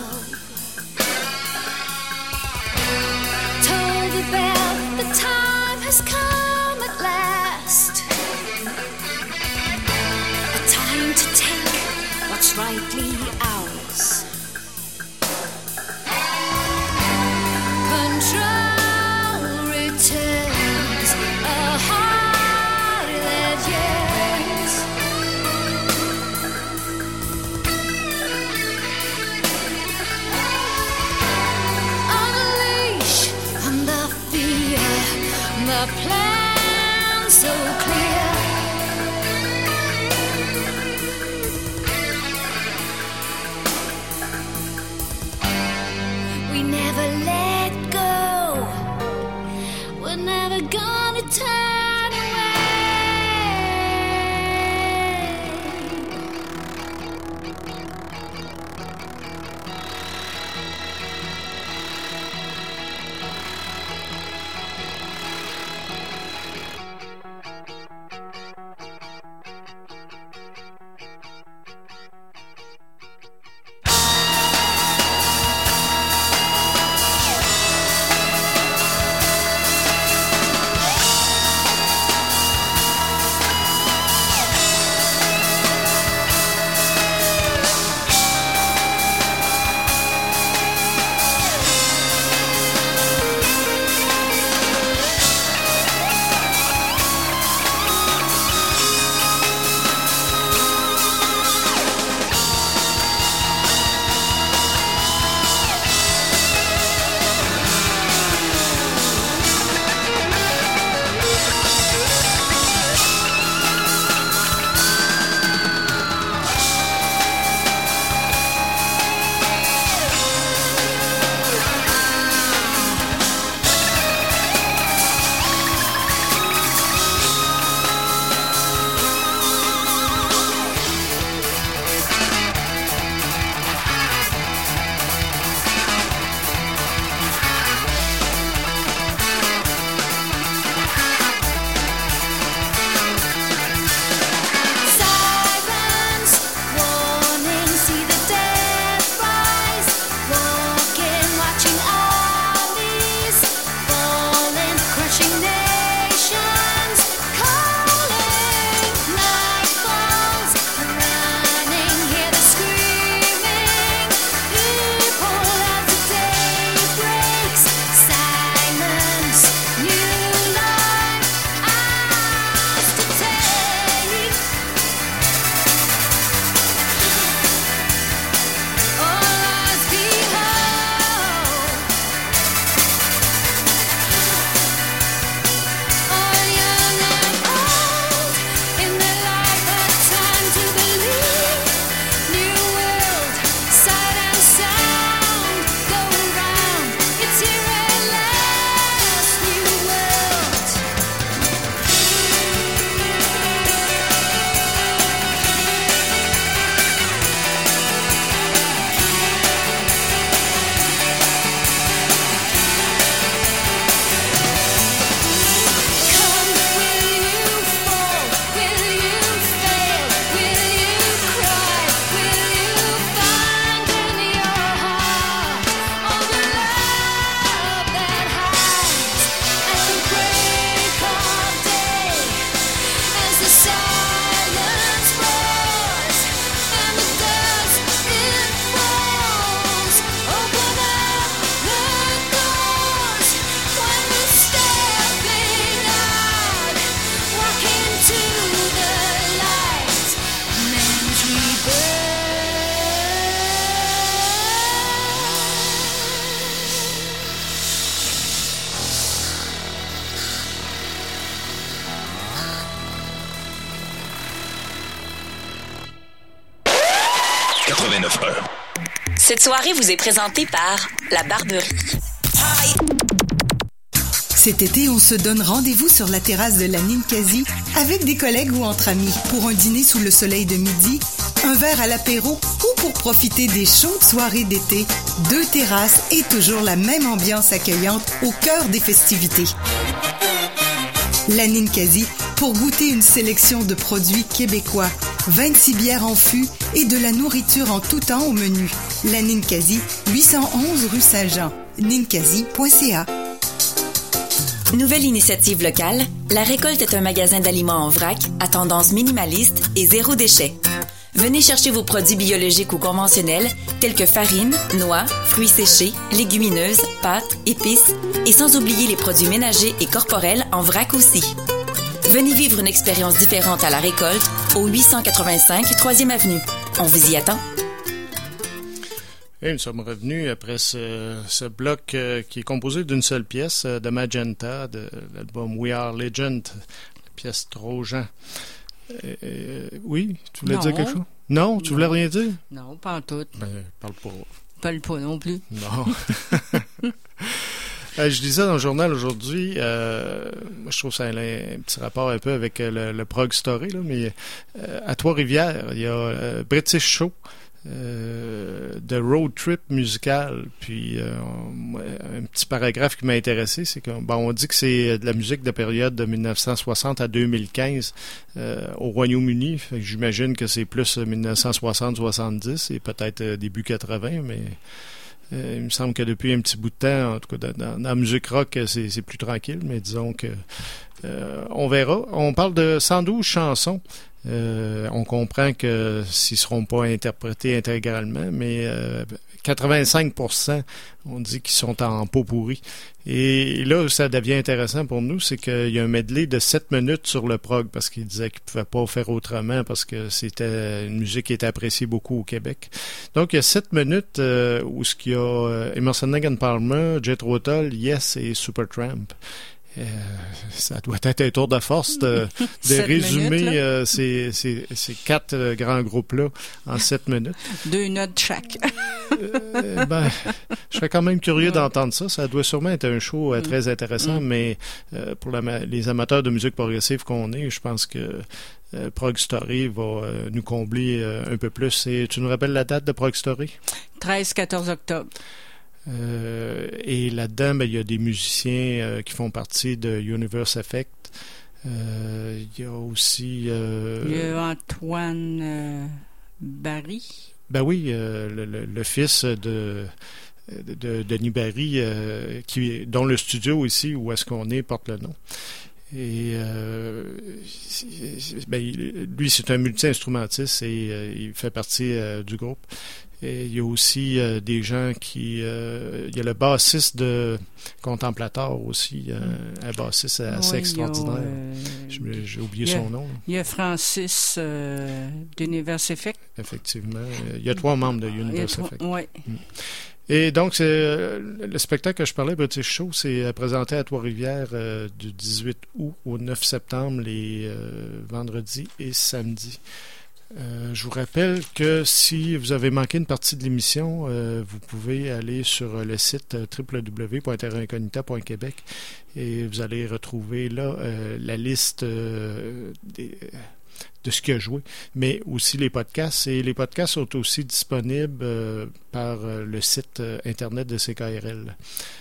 Toll the bell, the time has come at last. A time to take what's rightly ours. Control returns, a heart that yearns. Unleash on the fear, the plan so clear. We never let go. We're never gonna turn away. quatre-vingt-neuf un. Cette soirée vous est présentée par La Barberie. Cet été, on se donne rendez-vous sur la terrasse de la Ninkasi avec des collègues ou entre amis pour un dîner sous le soleil de midi, un verre à l'apéro ou pour profiter des chaudes soirées d'été. Deux terrasses et toujours la même ambiance accueillante au cœur des festivités. La Ninkasi pour goûter une sélection de produits québécois, vingt-six bières en fût et de la nourriture en tout temps au menu. La Ninkasi, huit cent onze rue Saint-Jean, ninkasi point c a. Nouvelle initiative locale, La Récolte est un magasin d'aliments en vrac à tendance minimaliste et zéro déchet. Venez chercher vos produits biologiques ou conventionnels tels que farine, noix, fruits séchés, légumineuses, pâtes, épices et sans oublier les produits ménagers et corporels en vrac aussi. Venez vivre une expérience différente à La Récolte au huit cent quatre-vingt-cinq troisième avenue. On vous y attend. Et nous sommes revenus après ce, ce bloc euh, qui est composé d'une seule pièce euh, de Magenta, de l'album We Are Legend, la pièce Trojan. Euh, euh, oui, tu voulais non. dire quelque chose? Non, tu voulais rien dire? Non, pas en tout. Ben, parle pas. Parle pas non plus. Non. euh, je disais dans le journal aujourd'hui, euh, moi je trouve que ça a un, un petit rapport un peu avec le, le Prog Story, là, mais euh, à Trois-Rivières, il y a euh, British Show. Euh, de road trip musical, puis euh, on, un petit paragraphe qui m'a intéressé, c'est qu'on bon, on dit que c'est de la musique de période de dix-neuf cent soixante à deux mille quinze euh, au Royaume-Uni. Fait que j'imagine que c'est plus dix-neuf cent soixante soixante-dix et peut-être euh, début quatre-vingts, mais euh, il me semble que depuis un petit bout de temps, en tout cas dans, dans, dans la musique rock, c'est, c'est plus tranquille, mais disons que euh, on verra. On parle de cent douze chansons. Euh, on comprend que s'ils ne seront pas interprétés intégralement, mais euh, quatre-vingt-cinq pour cent on dit qu'ils sont en pot pourri. Et là où ça devient intéressant pour nous, c'est qu'il y a un medley de sept minutes sur le prog, parce qu'il disait qu'il ne pouvait pas faire autrement, parce que c'était une musique qui était appréciée beaucoup au Québec. Donc il y a sept minutes euh, où ce qu'il y a euh, Emerson Lake and Palmer, Jethro Tull, Yes et Supertramp. Euh, ça doit être un tour de force de, de résumer minutes, euh, ces, ces, ces quatre euh, grands groupes-là en sept minutes. Deux notes chaque. euh, ben, je serais quand même curieux ouais. d'entendre ça. Ça doit sûrement être un show euh, très intéressant, mm. mais euh, pour la, les amateurs de musique progressive qu'on est, je pense que euh, Prog Story va euh, nous combler euh, un peu plus. Et tu nous rappelles la date de Prog Story? treize quatorze octobre. Euh, et là-dedans, ben, il y a des musiciens euh, qui font partie de Universe Effect. Euh, il y a aussi... Euh, il y a Antoine euh, Barry. Ben oui, euh, le, le, le fils de, de, de Denis Barry, euh, qui, dont le studio ici, où est-ce qu'on est, porte le nom. Et euh, ben, lui, c'est un multi-instrumentiste et euh, il fait partie euh, du groupe. Et il y a aussi euh, des gens qui... Euh, il y a le bassiste de Contemplator aussi, euh, un bassiste assez oui, extraordinaire. Euh, Je, j'ai oublié son a, nom. Il y a Francis euh, d'Universe Effect. Effectivement. Il y a trois membres de Universe Effect. Oui. Mm. Et donc, c'est, euh, le spectacle que je parlais, British Show, c'est présenté à Trois-Rivières euh, du dix-huit août au neuf septembre, les euh, vendredis et samedis. Euh, je vous rappelle que si vous avez manqué une partie de l'émission, euh, vous pouvez aller sur le site euh, w w w point terra incognita point québec et vous allez retrouver là euh, la liste euh, des, de ce qui a joué, mais aussi les podcasts. Et les podcasts sont aussi disponibles euh, par euh, le site euh, Internet de C K R L.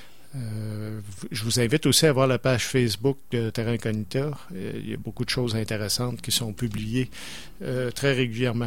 Euh, je vous invite aussi à voir la page Facebook de Terra Incognita. Euh, il y a beaucoup de choses intéressantes qui sont publiées euh, très régulièrement.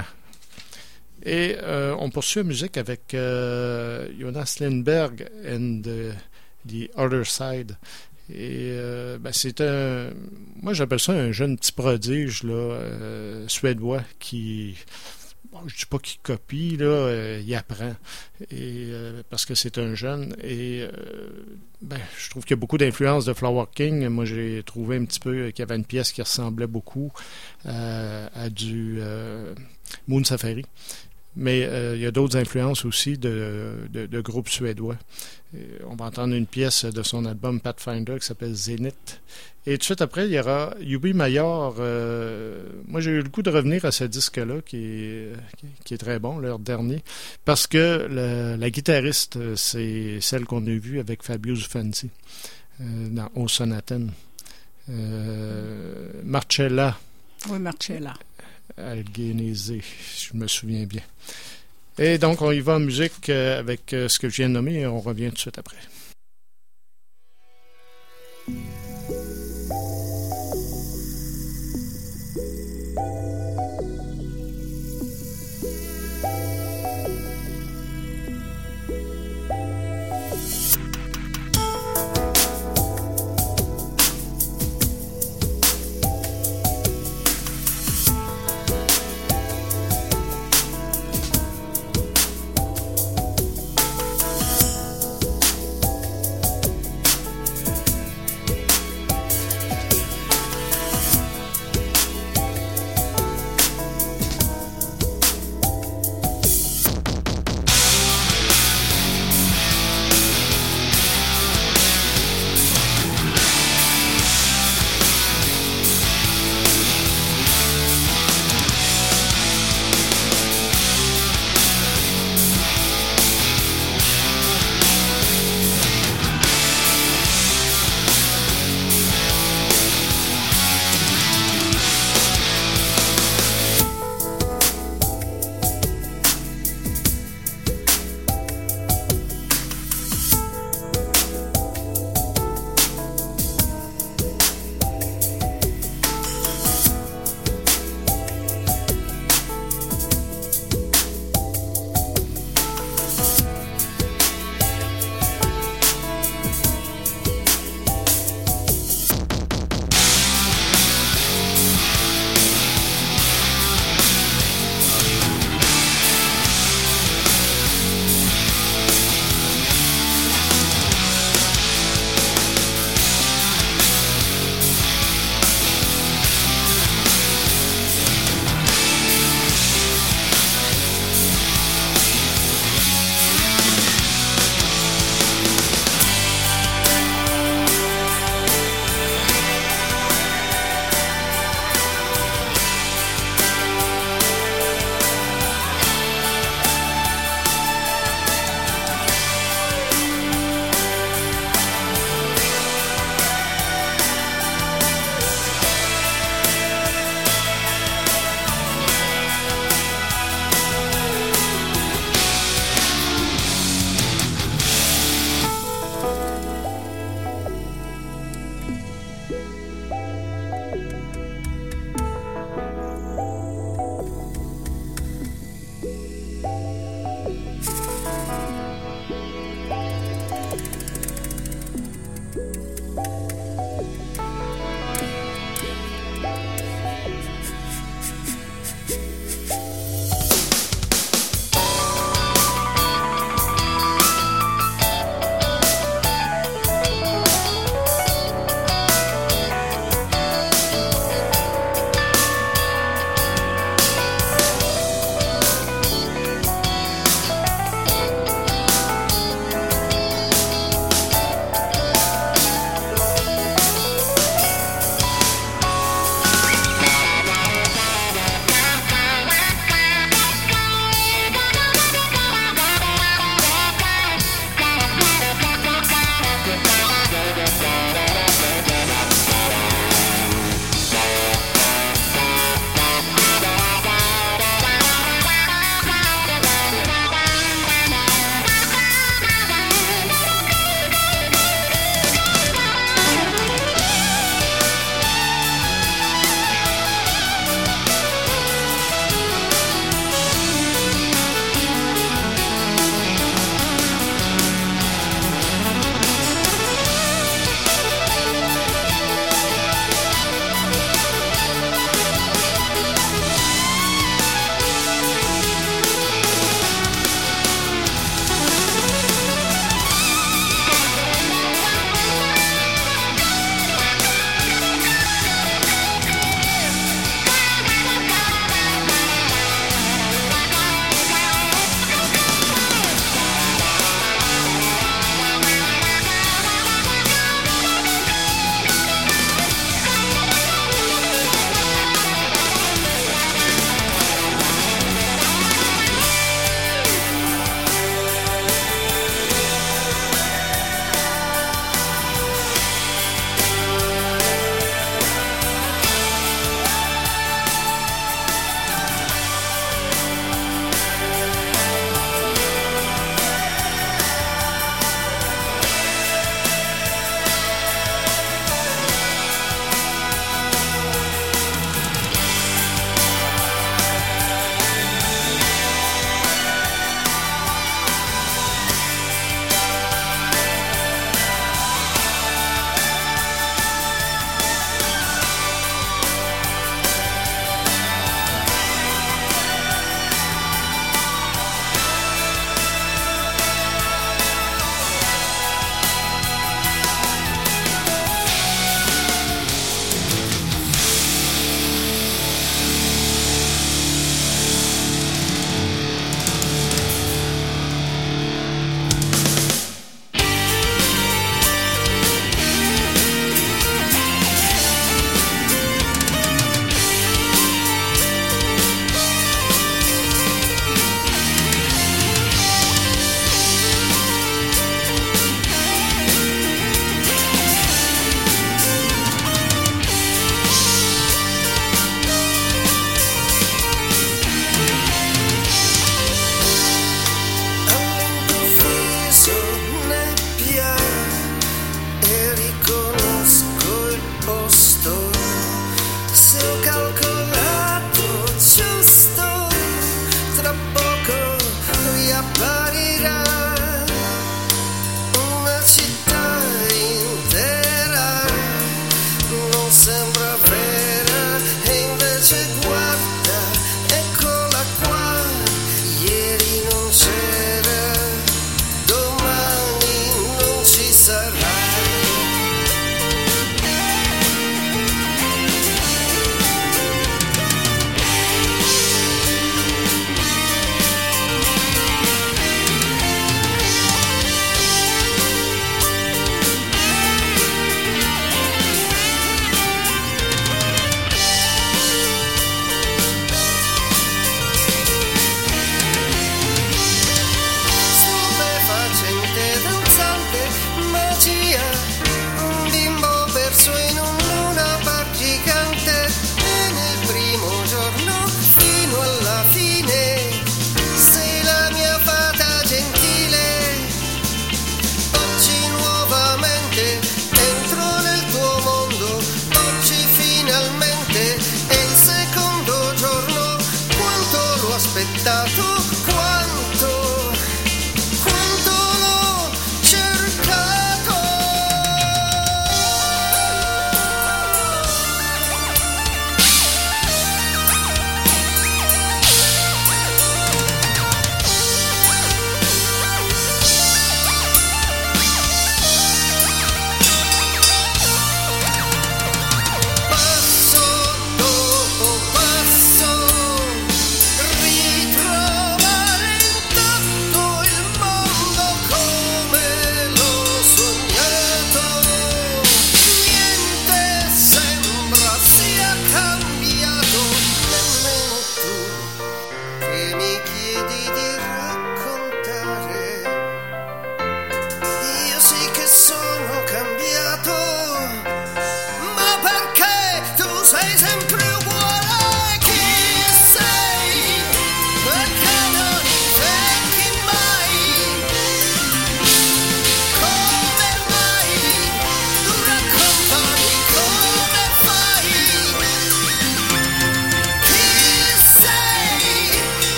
Et euh, on poursuit la musique avec euh, Jonas Lindberg and the, the Other Side. Et euh, ben c'est un... Moi, j'appelle ça un jeune petit prodige là, euh, suédois qui... Bon, je ne dis pas qu'il copie, là, euh, il apprend. Et, euh, parce que c'est un jeune. Et euh, ben, je trouve qu'il y a beaucoup d'influence de Flower King. Moi, j'ai trouvé un petit peu qu'il y avait une pièce qui ressemblait beaucoup euh, à du euh, Moon Safari. Mais euh, il y a d'autres influences aussi de, de, de groupes suédois. Et on va entendre une pièce de son album Pathfinder qui s'appelle Zénith. Et tout de suite après, il y aura Yubi Mayor. Euh, moi, j'ai eu le goût de revenir à ce disque-là, qui est, qui est très bon, leur dernier, parce que la, la guitariste, c'est celle qu'on a vue avec Fabio Zufanti euh, dans Au Sonaten. Euh, Marcella. Oui, Marcella. Alghenese, je me souviens bien. Et donc, on y va en musique avec ce que je viens de nommer et on revient tout de suite après.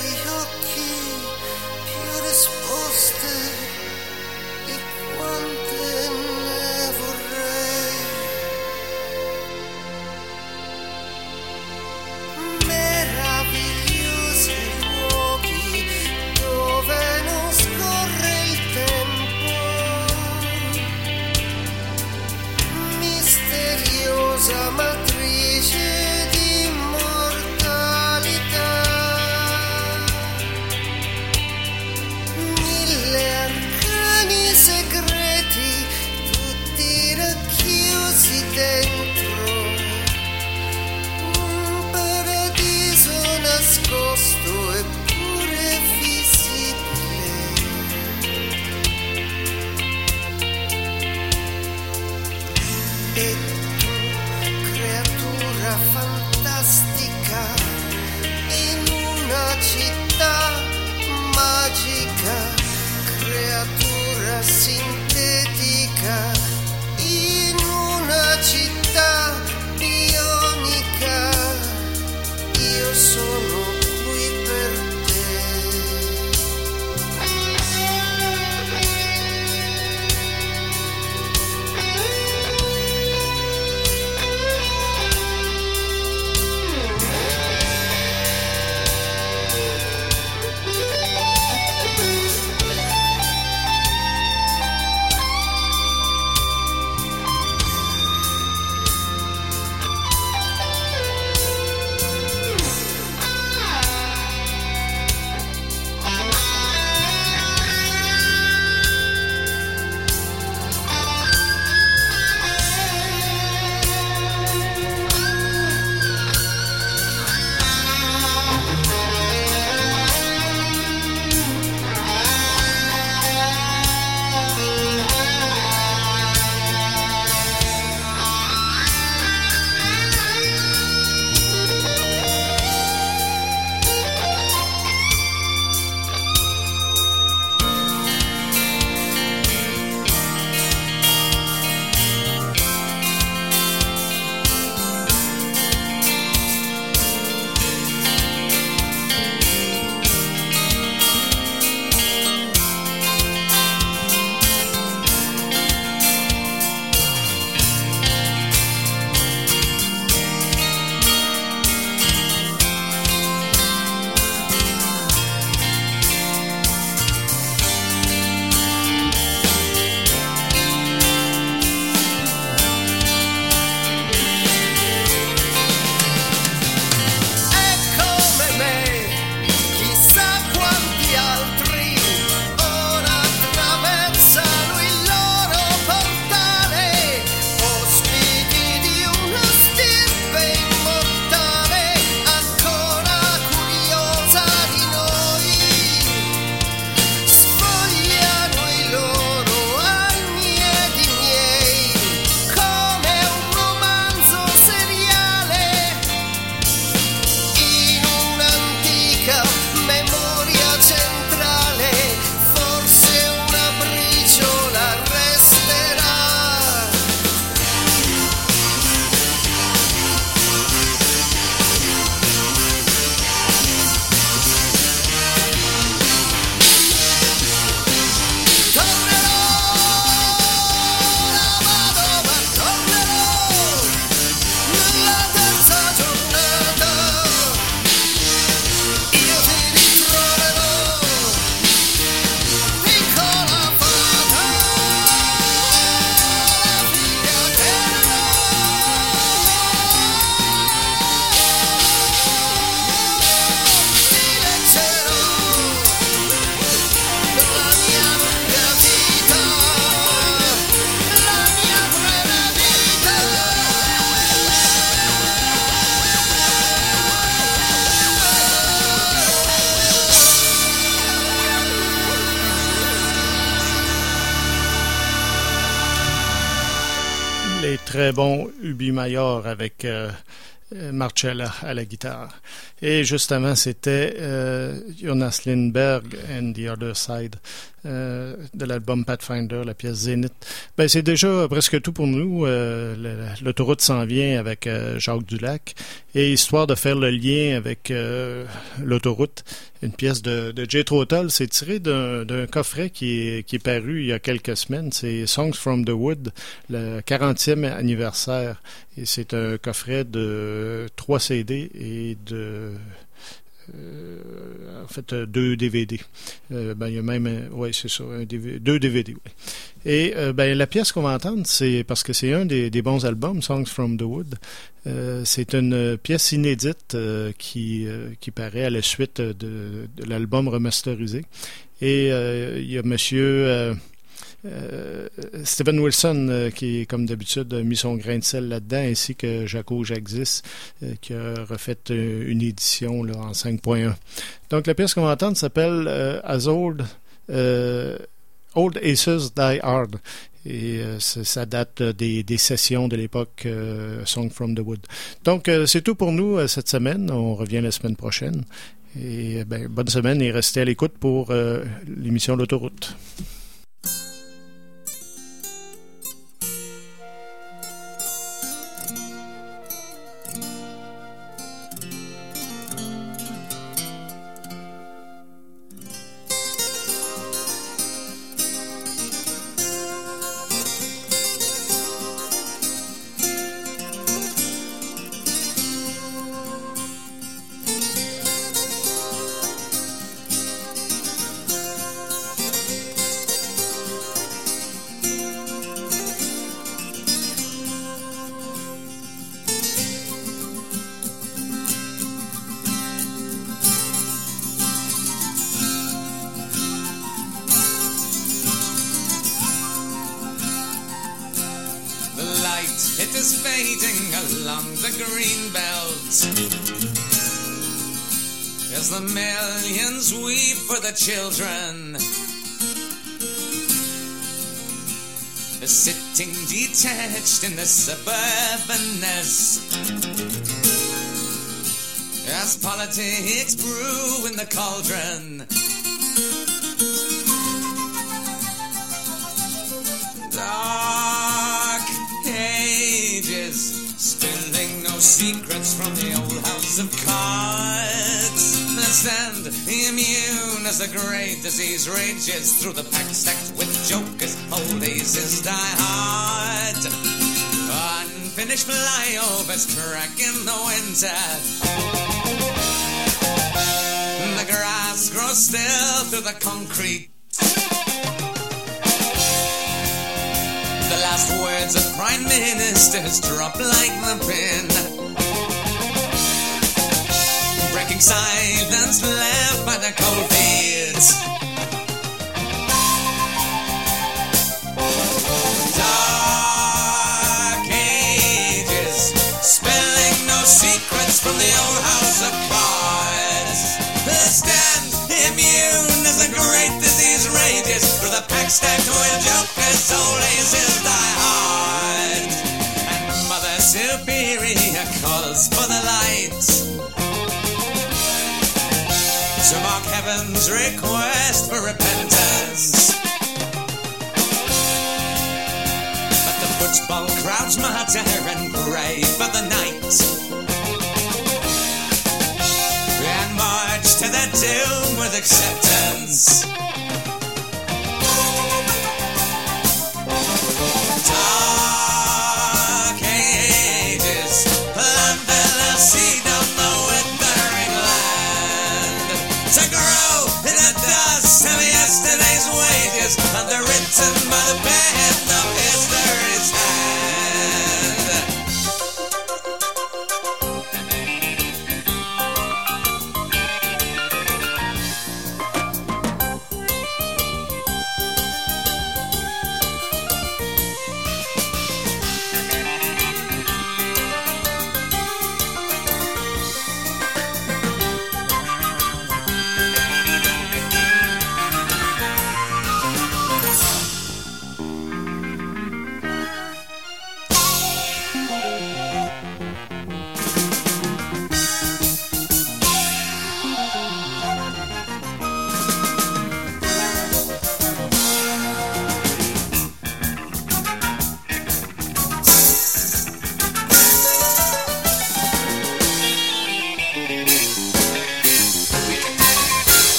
tuoi occhi più risposte di quante ne vorrei. Meravigliosi luoghi dove non scorre il tempo, misteriosa matrice di immortalità, mille arcani segreti tutti racchiusi dentro un paradiso nascosto eppure visibile. E tu, creatura fantastica, in una città magica, creatura sintetica, in una città bionica, io sono qui per te. les très bons Ubi Mayor avec euh, Marcella à la guitare. Et justement, c'était euh, Jonas Lindberg and the Other Side euh, de l'album Pathfinder, la pièce Zénith. Ben, c'est déjà presque tout pour nous. Euh, l'autoroute s'en vient avec euh, Jacques Dulac. Et histoire de faire le lien avec euh, l'autoroute, une pièce de, de Jethro Tull. C'est tiré d'un, d'un coffret qui est, qui est paru il y a quelques semaines. C'est Songs from the Wood, le quarantième anniversaire. Et c'est un coffret de trois C D et de... Euh, en fait, euh, deux D V D. Euh, ben, il y a même, euh, oui, c'est ça, un D V D, deux D V D. Ouais. Et euh, ben, la pièce qu'on va entendre, c'est parce que c'est un des, des bons albums, Songs from the Wood. Euh, c'est une pièce inédite euh, qui, euh, qui paraît à la suite de, de l'album remasterisé. Et euh, il y a monsieur... Euh, Euh, Steven Wilson euh, qui, comme d'habitude, a mis son grain de sel là-dedans, ainsi que Jaco Jagdis euh, qui a refait euh, une édition là, en cinq point un. Donc la pièce qu'on va entendre s'appelle euh, As Old, euh, Old Aces Die Hard. Et euh, ça date des, des sessions de l'époque euh, Song from the Wood. Donc euh, c'est tout pour nous euh, cette semaine. On revient la semaine prochaine. Et ben, bonne semaine et restez à l'écoute pour euh, l'émission L'Autoroute. It is fading along the green belt as the millions weep for the children, sitting detached in the suburbanness as politics brew in the cauldron. Dark ages, spilling no secrets from the old house of cards. Stand immune as the great disease rages through the pack stacked with jokers. Old aces die hard. Unfinished flyovers crack in the winter. The grass grows still through the concrete. The last words of prime ministers drop like the pin, breaking silence left by the cold fields. Dark ages, spilling no secrets from the old house of cards. Stand immune as the great disease rages through the pack stacked with jokers. Old aces die hard, and Mother Superior calls for the light to mark heaven's request for repentance. But the football crowds mutter and pray for the night, and march to their doom with acceptance. Dark ages, plant the seed on the withering land, to grow in the dust of yesterday's wages, underwritten by the pen of history's hand.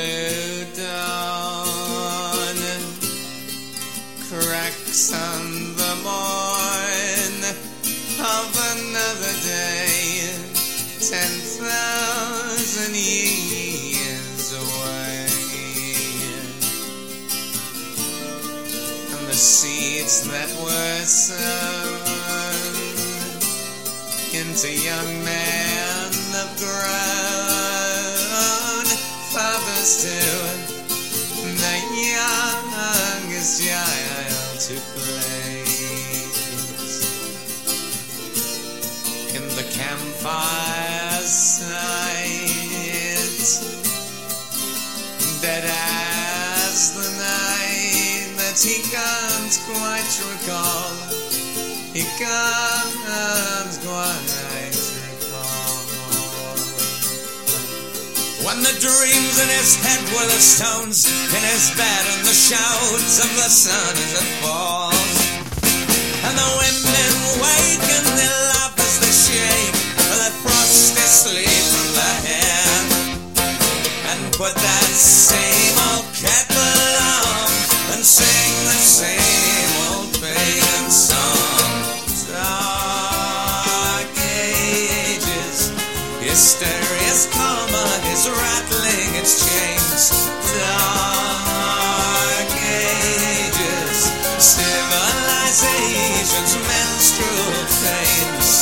blue dawn cracks on the morn of another day, ten thousand years away. And the seeds that were sown into young men have grown, fathers too, the youngest child to place. In the campfire sight, dead as the night that he can't quite recall, he can't quite recall. When the dreams in his head were the stones in his bed and the shouts of the sun as it falls, and the women wake and they laugh as they shake the frosty sleep from the hair, and put that same old kettle on and sing the same old pagan song. Dark ages, mysterious karma is rattling its chains. Dark ages, civilization's menstrual pains.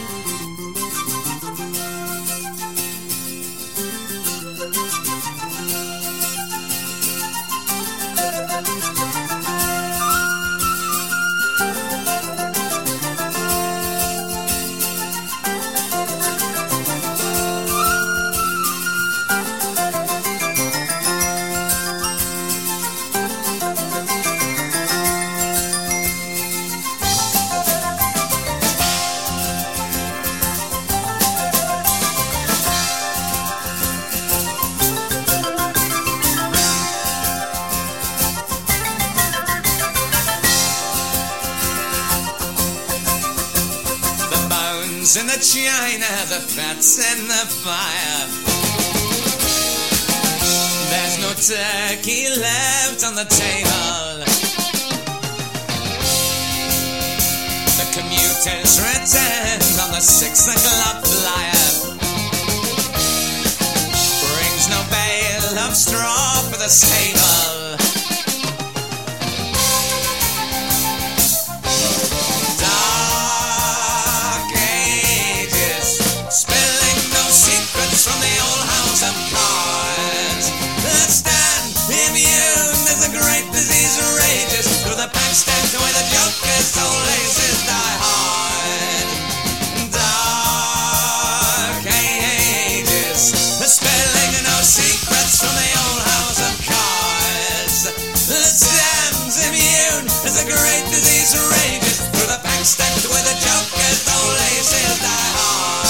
In the china, the fat's in the fire. There's no turkey left on the table. The commuters return on the six o'clock flyer. Brings no bale of straw for the stable. From the old house of cards that stand immune as the great disease rages through the backstairs where the joker's old laces die hard. Dark ages, spelling no secrets from the old house of cards that stands immune as the great disease rages through the backstairs where the joker's old laces die hard.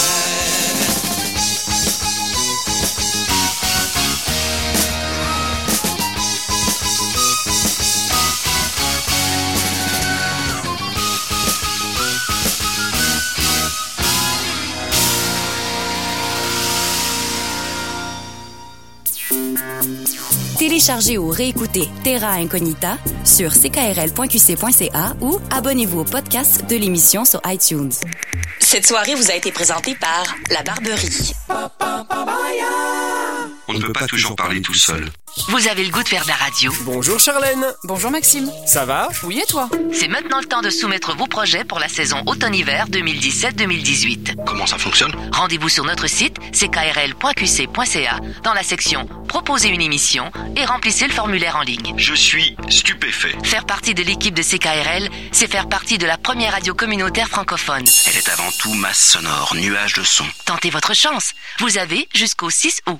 Téléchargez ou réécoutez Terra Incognita sur c k r l point q c point c a ou abonnez-vous au podcast de l'émission sur iTunes. Cette soirée vous a été présentée par La Barberie. On ne peut pas toujours parler tout seul. Vous avez le goût de faire de la radio. Bonjour Charlène. Bonjour Maxime. Ça va? Oui, et toi? C'est maintenant le temps de soumettre vos projets pour la saison automne-hiver deux mille dix-sept deux mille dix-huit. Comment ça fonctionne? Rendez-vous sur notre site c k r l point q c point c a dans la section Proposer une émission et remplissez le formulaire en ligne. Je suis stupéfait. Faire partie de l'équipe de C K R L, c'est faire partie de la première radio communautaire francophone. Elle est avant tout masse sonore, nuage de son. Tentez votre chance. Vous avez jusqu'au six août.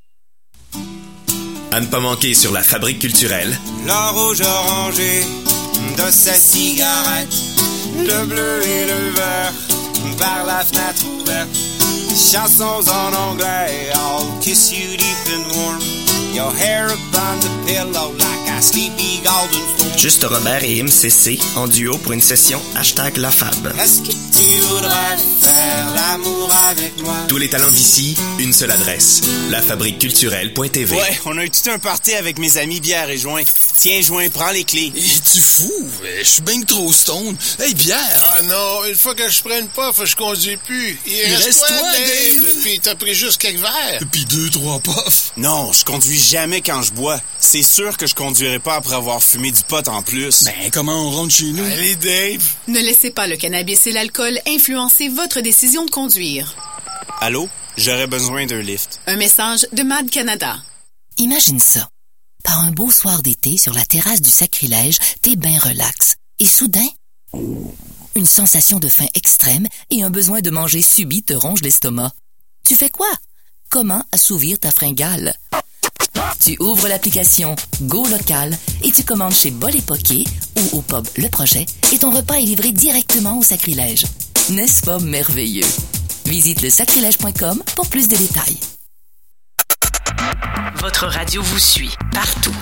À ne pas manquer sur la Fabrique culturelle. La rouge orangée de sa cigarette, le bleu et le vert par la fenêtre ouverte. Chansons en anglais, I'll kiss you deep and warm. Your hair upon the pillow like a sleepy golden storm. Juste Robert et M C C en duo pour une session hashtag LaFab. Est-ce que tu voudrais faire l'amour avec moi? Tous les talents d'ici, une seule adresse. la fabrique culturelle point t v. Ouais, on a eu tout un party avec mes amis bière et joint. Tiens, joint, prends les clés. Es-tu fou? Je suis bien trop stone. Hey, bière! Ah non, une fois que je prenne pas, faut que je conduis plus. Il, Il reste, reste toi, toi, Dave. Dave. Puis t'as pris juste quelques verres. Puis deux, trois puffs. Non, je conduis jamais quand je bois. C'est sûr que je conduirai pas après avoir fumé du pot en plus. Ben, comment on rentre chez nous? Allez, Dave. Ne laissez pas le cannabis et l'alcool influencer votre décision de conduire. Allô? J'aurais besoin d'un lift. Un message de Mad Canada. Imagine ça. Par un beau soir d'été, sur la terrasse du Sacrilège, t'es ben relax. Et soudain, une sensation de faim extrême et un besoin de manger subit te ronge l'estomac. Tu fais quoi? Comment assouvir ta fringale? Tu ouvres l'application Go Local et tu commandes chez Bol et Poké ou au pub Le Projet et ton repas est livré directement au Sacrilège. N'est-ce pas merveilleux? Visite le sacrilège point com pour plus de détails. Votre radio vous suit partout.